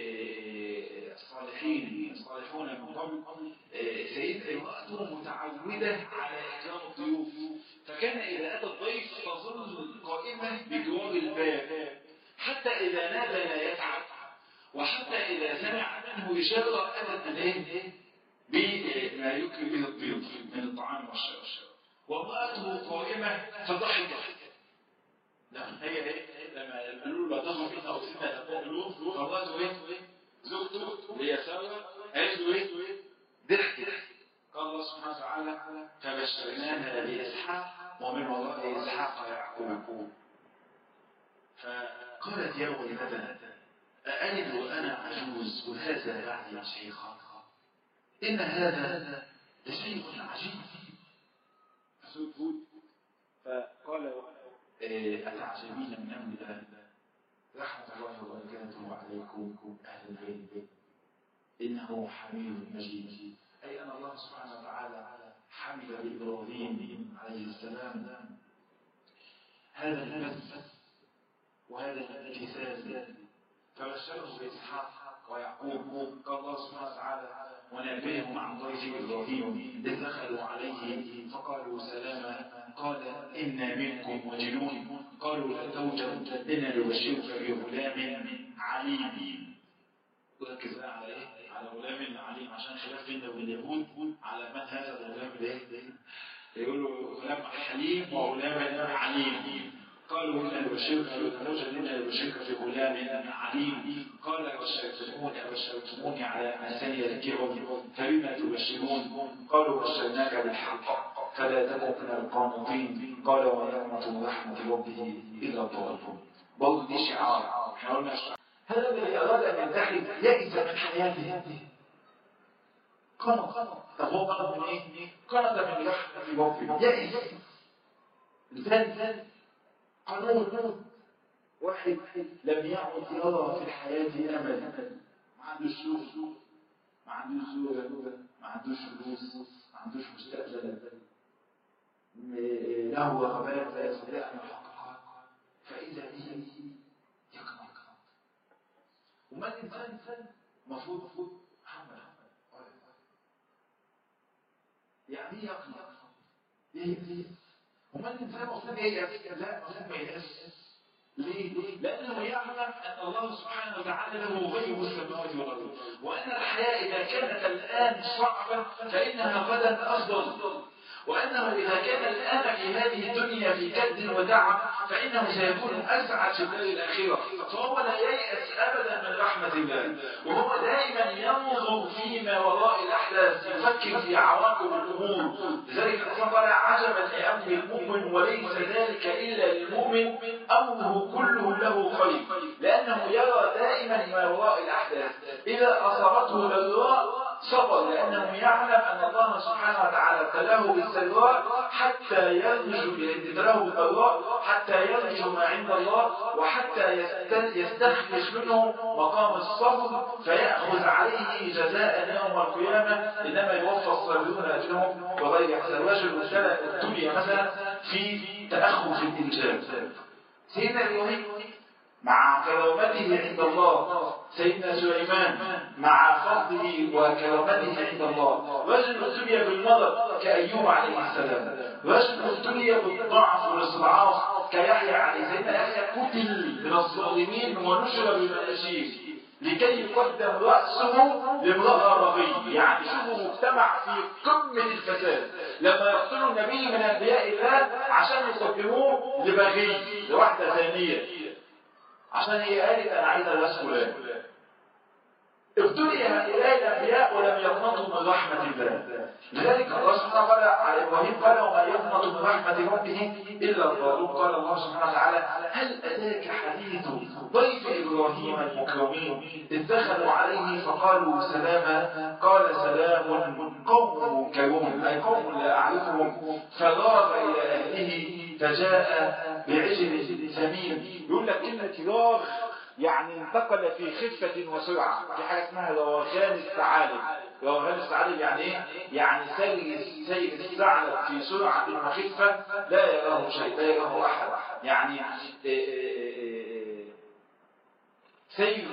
الصالحون من قبل. سيد امرأته متعودة على إكرام الضيوف، فكان إذا أتى الضيف تظل قائمة بجوار الباب حتى إذا نادى لا يتعب، وحتى إذا سمع منه إشارة أتت إليه بما يكرم به الضيوف من الطعام والشراب. وامرأته قائمة فضحكت. هي لما قالوا له لا تخف إنا أرسلنا إلى قوم لوط، فامرأته زوجته اللي هي سارة قالت له ضحكت. قال الله سبحانه وتعالى فبشرناها بإسحاق ومن وراء إسحاق يعقوب. فقالت يا ويلتى أألد وأنا عجوز وهذا بعدي شيخا إن هذا لشيء عجيب. فقال أتعجبين من أمر الله رحمة الله وبركاته عليكم أهل البيت إنه حميد مجيد. أي أن الله سبحانه وتعالى حمد إبراهيم عليه السلام هذا البث وهذا الامتثال، فبشره بإسحاق ويعقوب. قال الله سبحانه وتعالى ونبئهم عن ضيف إبراهيم إذ دخلوا عليه فقالوا سلاما قال إنا منكم وجلون قالوا لا توجل إنا نبشرك بغلام عليم. ركز بقى على إيه؟ على غلام عليم، عشان خلاف بيننا وبين اليهود على من هذا الغلام ده. يقولوا غلام حليم وغلام عليم. قالوا إنا نبشرك في غلام عليم. قال أبشرتموني على أنساني الكبر فبما تبشرون؟ قالوا بشرناك بالحق فلا تكن من القانطين. قال ونعمة رحمة ربه إلا ضالون. برضه دي شعار احنا قلنا هذا الذي أراد أن ينتحل يئس من حياته قنط. طب هو قنط من إيه؟ قنط من رحمة ربه، يئس. الإنسان قانون واحد لم يعد يرى في الحياة أمل، ما عندوش شغل، ما عندوش زوجة، ما عندوش فلوس، ما عندوش مستقبل، له رغبات لا يستطيع أن يحققها، فإذا به يقنط. وما الإنسان مفروض محمد يعني يقنط يهدي. وما الإنسان مفروض ييأس؟ لا، مفروض ما ييأس. ليه؟ لأنه يعلم أن الله سبحانه وتعالى له غيب السماوات والأرض، وأن الحياة إذا كانت الآن صعبة فإنها غدا أفضل، وأنه إذا كان الآن في هذه الدنيا في كد وتعب فإنه سيكون أسعد في الدار الآخرة. فهو لا ييأس أبدا من رحمة الله، وهو دائما ينظر فيما وراء الأحداث، يفكر في عواقب الأمور. لذلك الإسلام قال عجبا لأمر المؤمن وليس ذلك إلا للمؤمن، أمره كله له خير، لأنه يرى دائما ما وراء الأحداث. إذا أصابته ضراء صبر، لأنه يعلم أن الله سبحانه وتعالى ابتلاه بالسراء حتى ابتلاه بالضراء حتى يرجو ما عند الله، وحتى يستخرج منه مقام الصبر فيأخذ عليه جزاء يوم القيامة. إنما يوفى الصابرون أجرهم وغير حساب. رجل ابتلي مثلا في تأخر في الإنجاب، سيدنا إبراهيم مع كرامته عند الله، سيدنا سليمان مع فضله وكرامته عند الله، رجل ابتلي بالمرض كأيوب عليه السلام، رجل ابتلي بالضعف والاستضعاف كيحيى عليه. سيدنا يحيى قتل من الظالمين ونشر بالمناشير لكي يقدم رأسه لامرأة رغي. يعني شوفوا مجتمع في قمة الفساد لما يقتلوا النبي من أنبياء الله عشان يقدموه لبغي، لواحدة ثانية، عشان هي قالت أنا عايزة الراس فلان. ابتلي هؤلاء الأنبياء ولم يقنطوا من رحمة الله. لذلك الله سبحانه وتعالى على إبراهيم قال وما يقنط من رحمة ربه إلا الضالون. قال الله سبحانه وتعالى هل أتاك حديث ضيف إبراهيم المكرمين إذ دخلوا عليه فقالوا سلاما قال سلام قوم منكرون، أي قوم لا أعرفهم، فغاب إلى أهله فجاء بعجل سمين. يقول لك كلمة راغ يعني انتقل في خفة وسرعة. في حاجة اسمها روغان الثعالب. روغان الثعالب يعني ايه؟ يعني سير الثعلب في سرعة وخفة لا يراه شيء، لا يراه أحد. يعني سير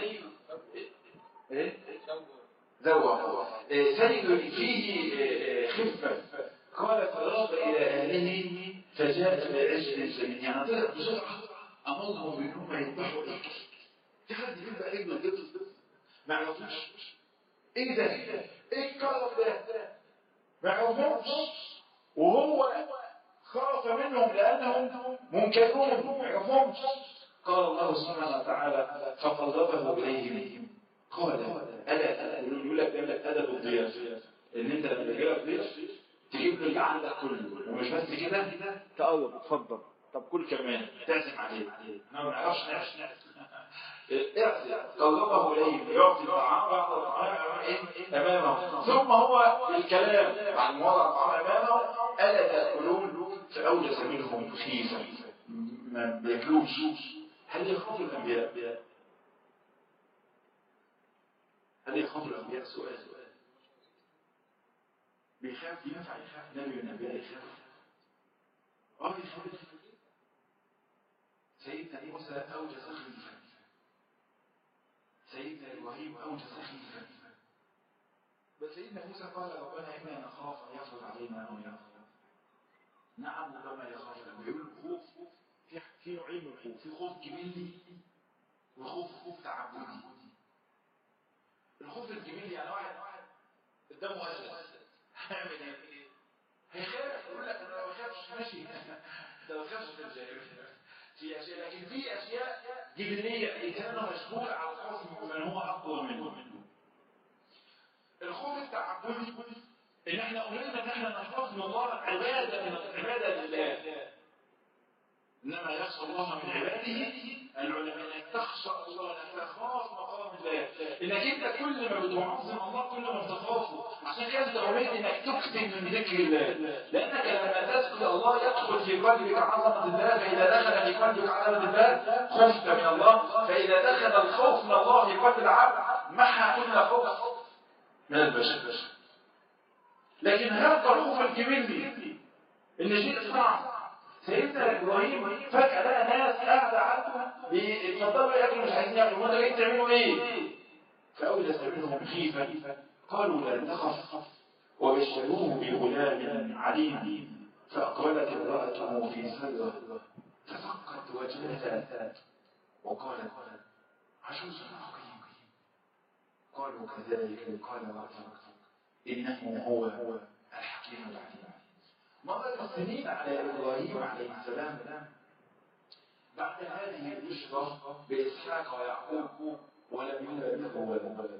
سير فيه خفة. قال فراغ إلى أهله فجاء بعجل سمين، يعني طلع بسرعة أمرهم بأنهم يذبحوا الأكل. في حد يبقى ابن الطفل ما يعرفوش ايه ده؟ ايه الكرم ده؟ ما يعرفوش، وهو خاف منهم لانهم منكرون ما يعرفوش. قال الله سبحانه وتعالى فقربه اليهم قال الا يقول لك ده ادب الضيافه، ان انت لما تجيب ضيف تجيب له اللي عندك كله، ومش بس كده تقرب اتفضل طب كل كمان تعزم عليه. احنا ما نعرفش قربه إليه يعطي الطعام ويعطي الطعام أمامه، ثم هو بالكلام بعد ما وضع الطعام أمامه ألا تأكلون فأوجس منهم خيفة ما بيأكلوش. هل يخاف الأنبياء؟ هل يخاف الأنبياء؟ سؤال بيخاف ينفع يخاف نبي من الأنبياء يخاف؟ يخاف. سيدنا موسى أوجس خيفة، سيدنا إبراهيم أوجس خيفة، بس سيدنا موسى قال ربنا إنا نخاف أن يفرض علينا أو يغفر. نعم ربما يخاف. يقول خوف في نوعين من الخوف، في خوف جبلي وخوف تعبدي. الخوف الجبلي يعني واحد قدامه أسد هيعمل ايه؟ هيخاف، يقول لك انا ما بخافش ماشي ده ما بخافش في اشياء، لكن في اشياء جبليه الانسان مشغول على الخوف من هو اقوى منه. الخوف التعبدي ان احنا امرنا ان احنا نخاف من الله عباده من العباده لله، انما يخشى الله من عباده العلماء. انك تخشى الله، انك تخاف مقام الله، انك انت كل ما بتعظم الله كل ما بتخافه. عشان كده انت امرت انك تكثر من ذكر الله، لانك لما تذكر الله يدخل في قلبك عظمه الله، فاذا دخل في قلبك عظمه الله خفت من الله، فاذا دخل الخوف من الله في قلب العبد محى كل خوف من البشر. لكن هذا الخوف الجبلي ان شيء صعب. سيدنا ابراهيم فجأة لقى ناس قاعدة عنده بيتفضلوا ياكلوا مش عايزين ياكلوا، وانتوا جايين تعملوا ايه؟ فأوجس منهم خيفة قالوا لا تخف وبشروه بغلام عليم. فأقبلت امرأته في سرة ففقت وجهها وقالت عجوز عقيم. قالوا كذلك قال ربك إنه هو الحكيم العليم. مرت السنين على إبراهيم عليه السلام بعد هذه البشرى بإسحاق ويعقوب ولم يولد له ولد.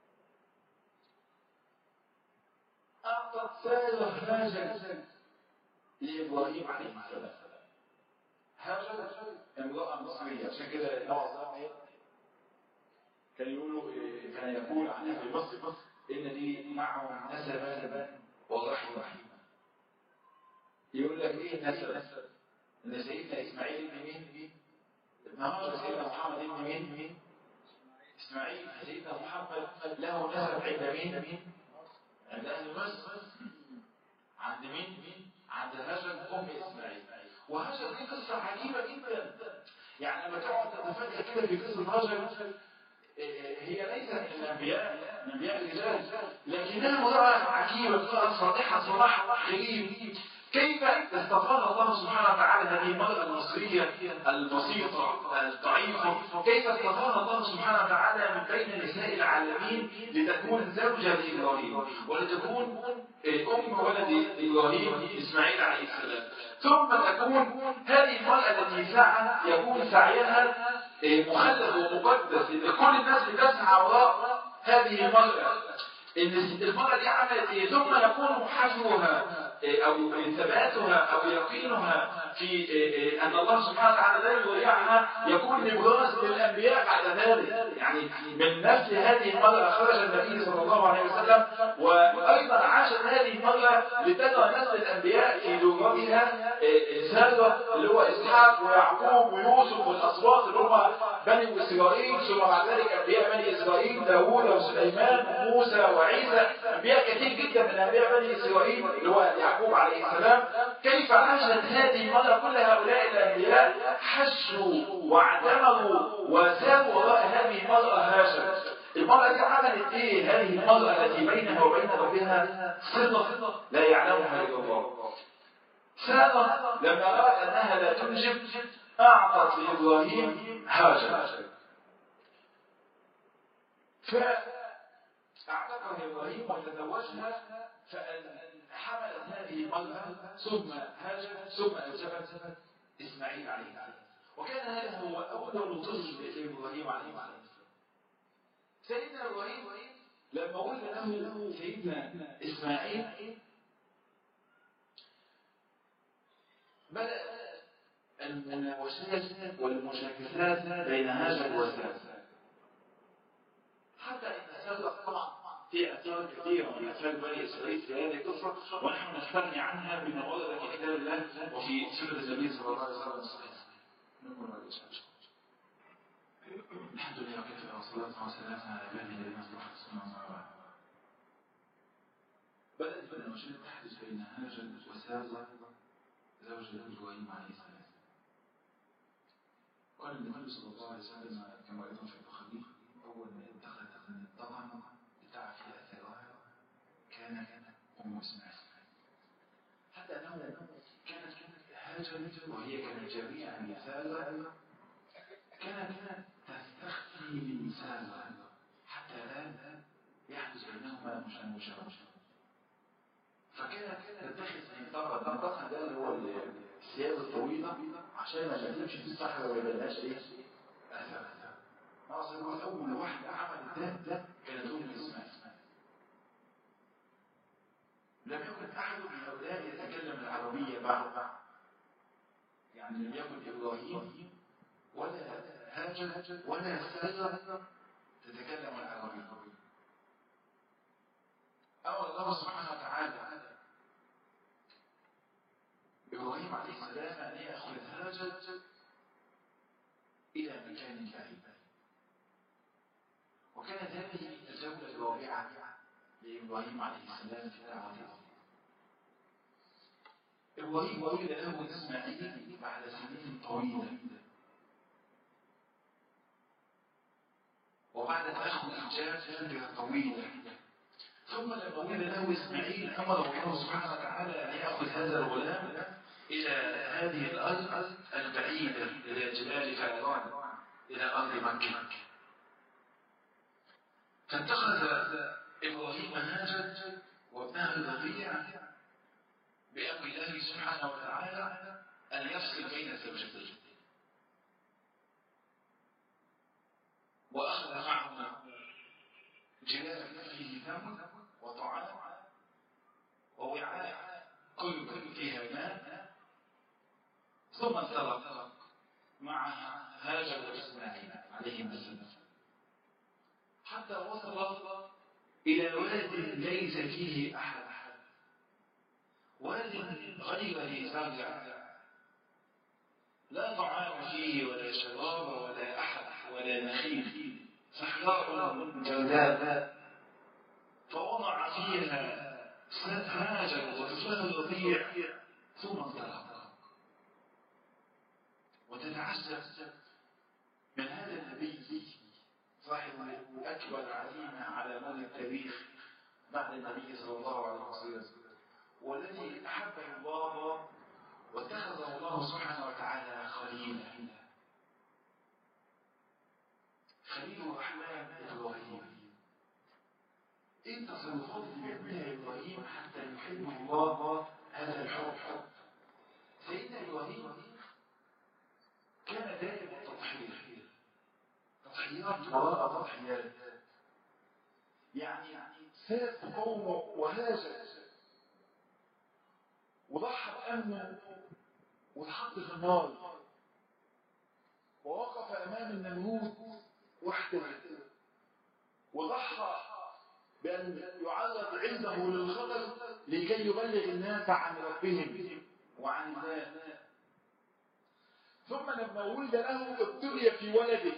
أعطت سارة هاجر لإبراهيم عليه السلام. هاجر امرأة مصرية، عشان كده معظم كان يقول عن أهل مصر إن دي معهم نسبا ورحمة. يقول لك إيه نسب؟ إن سيدنا إسماعيل ابن مين؟ ابن هاجر. سيدنا محمد ابن مين؟ إسماعيل. سيدنا محمد له نسب عند مين؟ عند أهل مصر. عند مين؟ عند هاجر أم إسماعيل. وهاجر دي قصة عجيبة جدا. يعني لما تقعد تتفكر كده في قصة هاجر، هي ليست من الأنبياء، من أنبياء الرجال، لكنها امرأة عجيبة، امرأة صالحة صلاح غريب. كيف استفاد الله سبحانه وتعالى هذه المرأة المصرية البسيطة الضعيفة، كيف استفاد الله سبحانه وتعالى من بين نساء العالمين لتكون زوجة لإبراهيم ولتكون أم ولد إبراهيم إسماعيل عليه السلام، ثم تكون هذه المرأة التي يكون سعيها مخلد ومقدس، إن كل الناس بتسعى وراء هذه المرأة، إن المرأة دي عملت إيه، ثم يكون حجرها أو ثباتها أو يقينها في أن الله سبحانه وتعالى لا يضيعها يكون نبراس للأنبياء بعد ذلك. يعني من نسل هذه المرأة خرج النبي صلى الله عليه وسلم، وأيضا عاشت هذه المرأة لترى نسل الأنبياء في ذرتها سارة اللي هو إسحاق ويعقوب ويوسف والأصوات اللي هم بني إسرائيل، ثم بعد ذلك أنبياء بني إسرائيل داوود وسليمان وموسى وعيسى، أنبياء كثير جدا من أنبياء بني إسرائيل اللي هو يعقوب عليه السلام. كيف عاشت هذه المرأة كل هؤلاء الأنبياء حشوا واعتمروا وساروا وراء هذه المرأة هاجر. المرأة دي عملت إيه؟ هذه المرأة التي بينها وبين ربها صلة لا يعلمها إلا الله. سارة لما رأت أنها لا تنجب أعطت لإبراهيم هاجر، فأعتقها إبراهيم وتزوجها، فحملت هذه المرأة ثم هاجر ثم أنجبت إسماعيل عليه السلام. وكان هذا هو أول طفل لإبراهيم عليه السلام. سيدنا إبراهيم لما ولد له سيدنا إسماعيل بدأ المناوشات والمشاكسات بين هاجر وسارة، حتى إن سارة طبعا في أثار كثيرة من أثار بني إسرائيل في هذه القصة، ونحن نستغني عنها بما ورد في كتاب الله وفي سنة النبي صلى الله عليه وسلم. الحمد لله وكفى والصلاة والسلام على عباده الذين اصطفى ثم أما بعد. بدأت المناوشات تحدث بين هاجر وسارة زوج إبراهيم عليه السلام. قال النبي صلى الله عليه وسلم كما أيضا في البخاري: أول ما اتخذ من الطعام لتعرف أثرها كانت أم إسماعيل، حتى أنه كانت هاجر وهي كانت جارية عن سارة، كانت تستخفي من سارة حتى لا يحدث بينهما مشاوشة، فكانت تتخذ النطاق ده اللي هو الثياب الطويلة عشان ما تمشي في الصحراء وما يبقاش ايه اثر. اصل اول واحده عملت ده كانت ام اسماعيل. لم يكن احد من هؤلاء يتكلم العربيه بعد، يعني لم يكن ابراهيم ولا هاجر ولا ساره تتكلم العربيه. امر الله سبحانه وتعالى إبراهيم عليه السلام أن يأخذ هاجر إلى مكان بعيد، وكانت هذه الجولة الرابعة لإبراهيم عليه السلام في دعوته. إبراهيم ولد له إسماعيل بعد سنين طويلة، وبعد تأخذ الإنجاب فترة طويلة، ثم لما ولد له إسماعيل أمر الله سبحانه وتعالى أن يأخذ هذا الغلام إلى هذه الأرض البعيدة، إلى جبال فاران، إلى أرض مكة. فاتخذ إبراهيم هاجر وابنها الرضيع بأمر الله سبحانه وتعالى أن يفصل بين الزوجتين، وأخذ معه جلالة فيه ثمن وطعام ووعاء كل فيها ماء، ثم انطلق مع هاجر وإسماعيل عليهم السلام حتى وصل إلى واد ليس فيه أحد، واد غير ذي زرع، لا طعام فيه ولا شراب ولا أحد ولا نخيل، صحراء جرداء. فوضع فيها هاجر وطفلها الرضيع ثم انطلق. وتتعجب من هذا النبي صاحب أكبر علينا على مر التاريخ بعد النبي صلى الله عليه وسلم، والذي أحبه الله واتخذه الله سبحانه وتعالى خليلا، خليل الرحمن إبراهيم. إيه تصرفات اللي بيعملها إبراهيم حتى يحبه الله هذا الحب؟ سيدنا إبراهيم كان دائما تضحيات وراء تضحيات، يعني ساب قومه وهاجر وضحى بأمنه واتحط في النار، ووقف أمام النمرود وحده، وضحى بأن يعرض عنده للخطر لكي يبلغ الناس عن ربهم وعن الله. ثم لما ولد له ابتلي في ولده،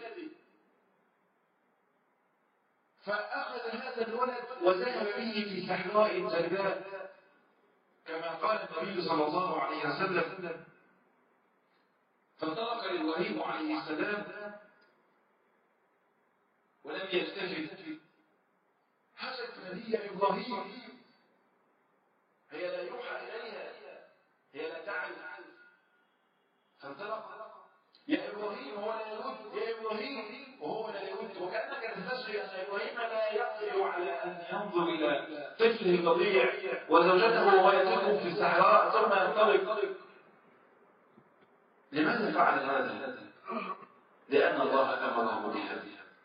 فأخذ هذا الولد وذهب به في صحراء جرداء كما قال النبي صلى الله عليه وسلم. فانطلق إبراهيم عليه السلام ولم يلتفت. هاجر نبي إبراهيم، هي لا يوحى إليها، هي لا تعرف. فانطلق يا إبراهيم هو لا يرد، يا إبراهيم وهو لا يرد، وكأنك تستشعر أن إبراهيم لا يقدر على أن ينظر إلى طفله الرضيع وزوجته وهو يتركهم في الصحراء ثم ينطلق. لماذا فعل هذا؟ لأن الله أمره بهذا.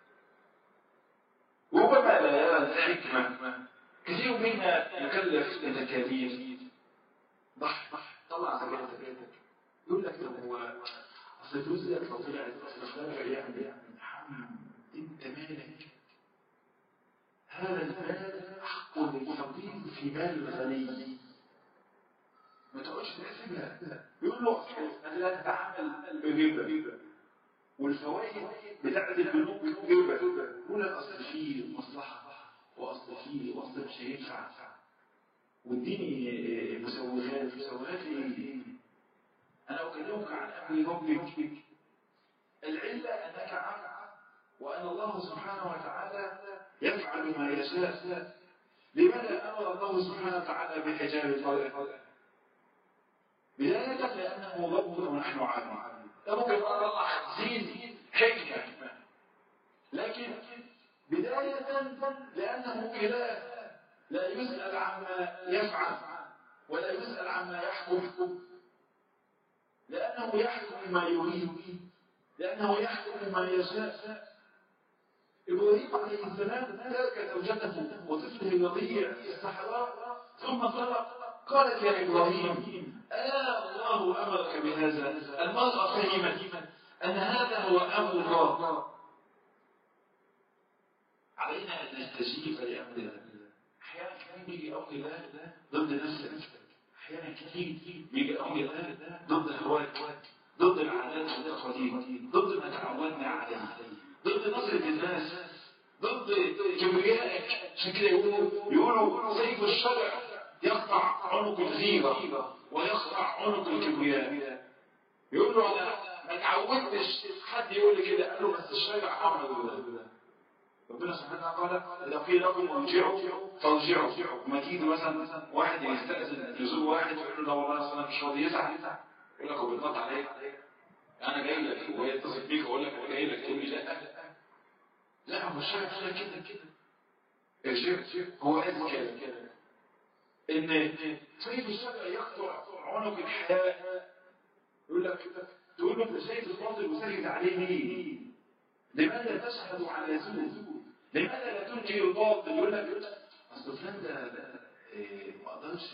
وربما لا يرى الحكمة. كثير منا يكلف بتكاليف، ضح طلع زكاتك، يقول لك هو أصل الفلوس دي لو طلعت أصل يعني أنت مالك؟ هذا المال حق للفقير في مال الغني، ما تقعدش تحسبها. يقول له أنت لا تتعامل بالربا والفوائد بتاعت البنوك ربا، يقول لك أصل فيه مصلحة وأصل فيه وأصل مش هينفع، واديني مسوغات إيه؟ أنا أكلمك عن أمر ربك. العلة أنك عبد، وأن الله سبحانه وتعالى يفعل ما يشاء. لماذا أمر الله سبحانه وتعالى بحجاب الفرق؟ بداية لأنه رب ونحن عالم. ممكن الله 50 حكمة، لكن بداية لأنه إله لا يسأل عما يفعل ولا يسأل عما يحكم، لأنه يحكم ما يريد، لأنه يحكم ما يشاء. إبراهيم عليه السلام ترك زوجته وطفله الرضيع في الصحراء ثم انطلق. قالت يا إبراهيم ألا الله أمرك بهذا؟ المرأة فهمت أن هذا هو أمر الله، علينا أن نستجيب لأمر الله. أحيانا كثير يجي أمر الله ضد نفسك، أحيانا كثير يجي أمر الله ضد هواك، ضد العادات والتقاليد، ضد ما تعودنا عليه، ضد نظرة الناس، ضد كبريائك. عشان كده يقولوا سيف الشرع يقطع عنق الغيرة ويقطع عنق الكبرياء. يقولوا أنا ما تعودتش حد يقول لي كده، قالوا بس الشرع أمر. ربنا سبحانه وتعالى إذا قيل لكم ارجعوا فارجعوا. وما تيجي مثلا واحد يستأذن يزور واحد ويقول له والله أنا مش راضي يزعل، يقول لك هو بيضغط عليك، أنا جاي لك وهي يتصل بيك وأقول لك أنا جاي لك تقول لي لا هو الشرع قال كده ارجع. هو قال كده ان سيف الشرع يقطع عنق الحياة. يقول لك تقول له انت شايف الباطل وساكت عليه ليه؟ لماذا تشهد على زور؟ لماذا لا تنكر الباطل؟ يقول لك اصل فلان ده ما اقدرش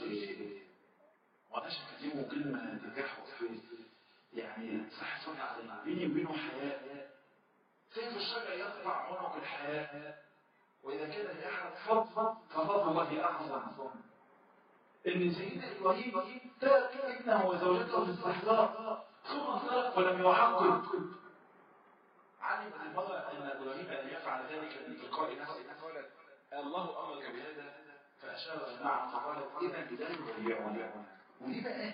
اكلمه كلمه تجرحه يعني صح صح عليه، بيني وبينه حياء. سيف الشرع يقطع عنق الحياء، واذا كان لاحد فضل ففضل الله اعظم. ان سيدنا ابراهيم ترك ابنه وزوجته في الاستحضار ثم انطلق ولم يعقب. علمت المرأة ان ابراهيم لم يفعل ذلك من تلقاء نفسه، قالت الله امرك بهذا؟ فاشار نعم، فقالت اذا لا يضيعني. ودي بقى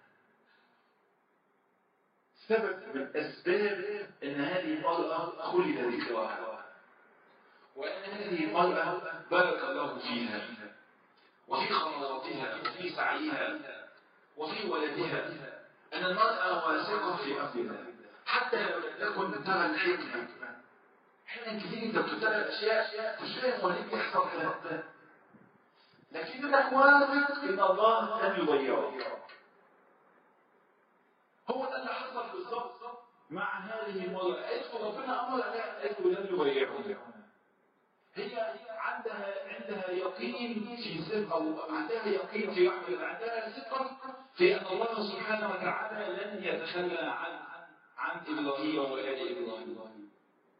سبب من اسباب ان هذه المرأة خلد ذكرها، وان هذه المرأة بارك الله فيها وفي خطواتها وفي سعيها وفي ولدها، أن المرأة واثقة في أمرها حتى لو لم تكن ترى الحكمة. أحيانا كثير أنت بتتابع الأشياء مش فاهم هو ليه بيحصل ده، لكنك واثق إن الله لن يضيعك. هو ده اللي حصل بالظبط مع هذه المرأة. قالت ربنا أمر عليها، قالت لن يضيعك. هي عندها يقين في ثقة، أو عندها يقين في رحمة، عندها ثقة في أن الله سبحانه وتعالى لن يتخلى عن إبراهيم وآل إبراهيم.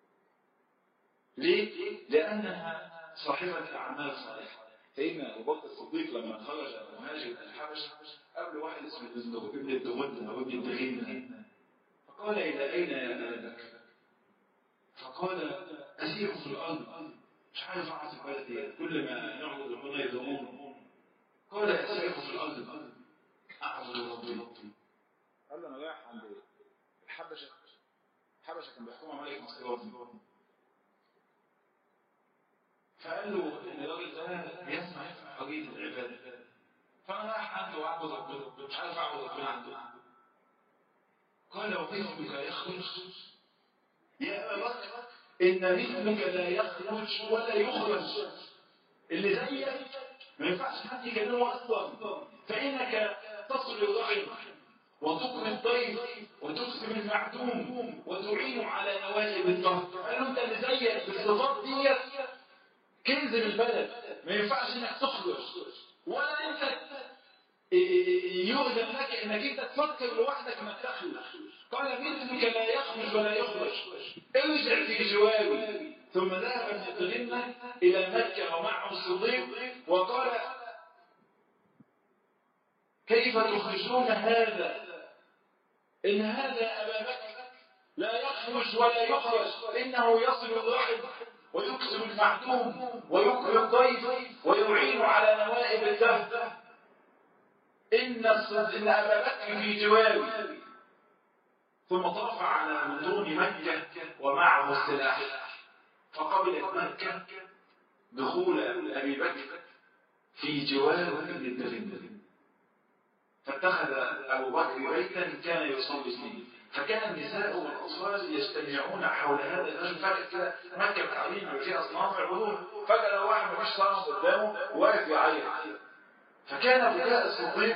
ليه؟ لأنها صاحبة أعمال صالحة. سيدنا أبو بكر الصديق لما خرج مهاجر الحبشة قبل واحد اسمه ابن الدغنة أو ابن الدغينة، فقال إلى أين يا أبا بكر؟ فقال أسير في الأرض، مش عارف اعرف البلد دي، كل ما نعبد ربنا يضمون. قال اسير في الارض اعبد ربي. قال له انا رايح عند الحبشه كان بيحكمها ملك مصر. فقال له ان الراجل ده بيسمع حريه العباده، فانا رايح عنده واعبد ربنا، مش عارف اعبد ربنا عنده. قال ومثلك يخرج يا ابا بكر، ان مثلك لا يخرج ولا يخرج. اللي زيك ما ينفعش حد يكلمه اصلا، فانك تصل الرحم وتكرم الضيف وتكسب المعدوم وتعين على نوائب الدهر. قال له انت اللي زيك بالصفات ديت كنز البلد، ما ينفعش انك تخرج ولا انت يؤذن لك انك انت تفكر لوحدك انك تخرج. قال مثلك لا يخرج ولا يخرج، ارجع في جواري. ثم ذهب ابن الدغنة الى مكة ومعه الصديق وقال كيف تخرجون هذا؟ ان هذا ابا بكر لا يخرج ولا يخرج، انه يصل الرحم ويكسب المعدوم ويكرم الضيف ويعين على نوائب الدهر. إن أبا بكر في جواري. ثم طاف على مدن مكة ومعه السلاح، فقبلت مكة دخول أبي بكر في جوار ابن الدغنة، فاتخذ أبو بكر بيتا كان يصلي فيه، فكان النساء والأطفال يجتمعون حول هذا الرجل. فجأة كده مكة متعودين فيها أصنام يعبدون، فجأة لو واحد مفيش صنم قدامه واقف يعيط، فكان بكاء الصديق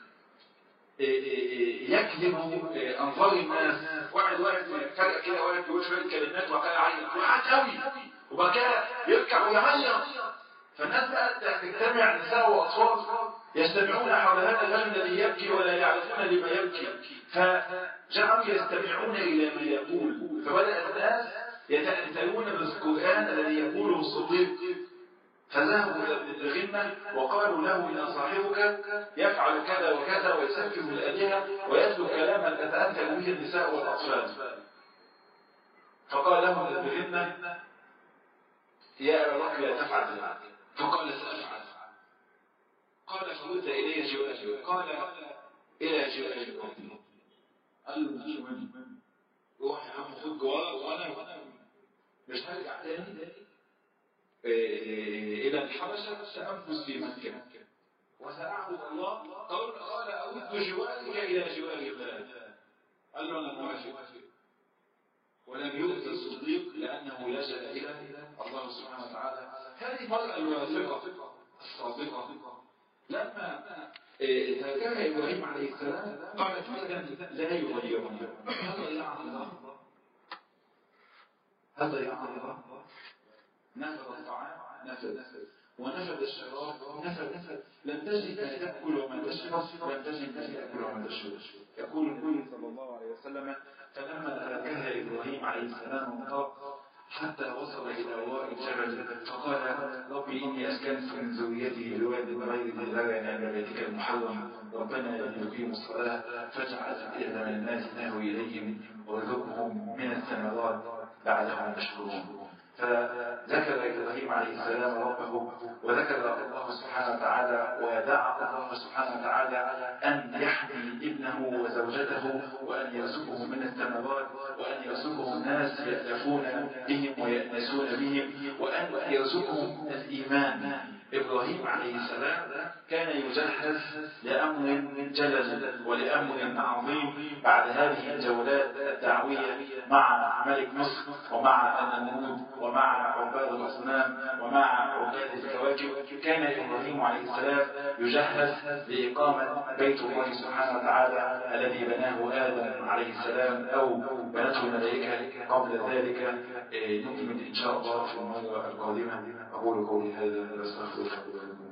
يكذب أنظار الناس. واحد واقف فجأة كده واقف يقول شوية كلمات وكان يعيط وحد قوي وبكاء يركع ويعيط. فالناس بقى تجتمع نساء وأطفال يجتمعون حول هذا الرجل الذي يبكي ولا يعرفون لما يبكي، فجعلوا يستمعون إلى ما يقول. فبدأ الناس يتأثرون بالقرآن الذي يقوله الصديق، فذهبوا إلى ابن الدغنة وقالوا له إن صاحبك يفعل كذا وكذا ويسفه الآلهة ويتلو كلاما تتأثر به النساء والأطفال. فقال له ابن الدغنة يا أبا بكر لا تفعل ذلك. فقال سأفعل. قال فرد إلي جواري. قال إلى جواري قومي. قال له مش مهم، روح يا عم خد جوارك وأنا مش هرجع تاني إلى الحبشة، سأنفذ في مكة وسأعبد الله. قال أود جوارك إلى جوار الله. قال له أنا موافق. ولم يؤذ الصديق لأنه لجأ إلى الله سبحانه وتعالى. هذه المرأة الواثقة الصادقة لما تركها إبراهيم عليه السلام قال فعلا لا يغيرني. هل ضيعها الله؟ هل ضيعها الله؟ نفذ الطعام نفذ، ونفذ الشراب نفذ، لم تجد ما تأكل وما تشرب، لم تجد ما تأكل وما تشرب. يقول النبي صلى الله عليه وسلم فلما تركها إبراهيم عليه السلام انطلق حتى وصل إلى وراء الجبل فقال ربي إني أسكنت من ذريتي بواد غير ذي زرع عند بيتك المحرم ربنا ليقيموا الصلاة فاجعل أفئدة من الناس تهوي إليهم وارزقهم من الثمرات لعلهم يشكرون. فذكر إبراهيم عليه السلام ربه وذكر الله سبحانه وتعالى ودعا الله سبحانه وتعالى أن يحمي ابنه وزوجته وأن يرزقهم من الثمرات وأن يرزقهم ناس يألفون بهم ويأنسون بهم وأن يرزقهم الإيمان. إبراهيم عليه السلام كان يجهز لأمر جلل ولأمر عظيم بعد هذه الجولات الدعوية مع ملك مصر ومع النمرود ومع عباد الأصنام ومع عباد الكواكب. كان إبراهيم عليه السلام يجهز لإقامة بيت الله سبحانه وتعالى الذي بناه آدم عليه السلام أو بنته الملائكة قبل ذلك. نكمل إن شاء الله في المرة القادمة. أقول قولي هذا وأستغفر الله.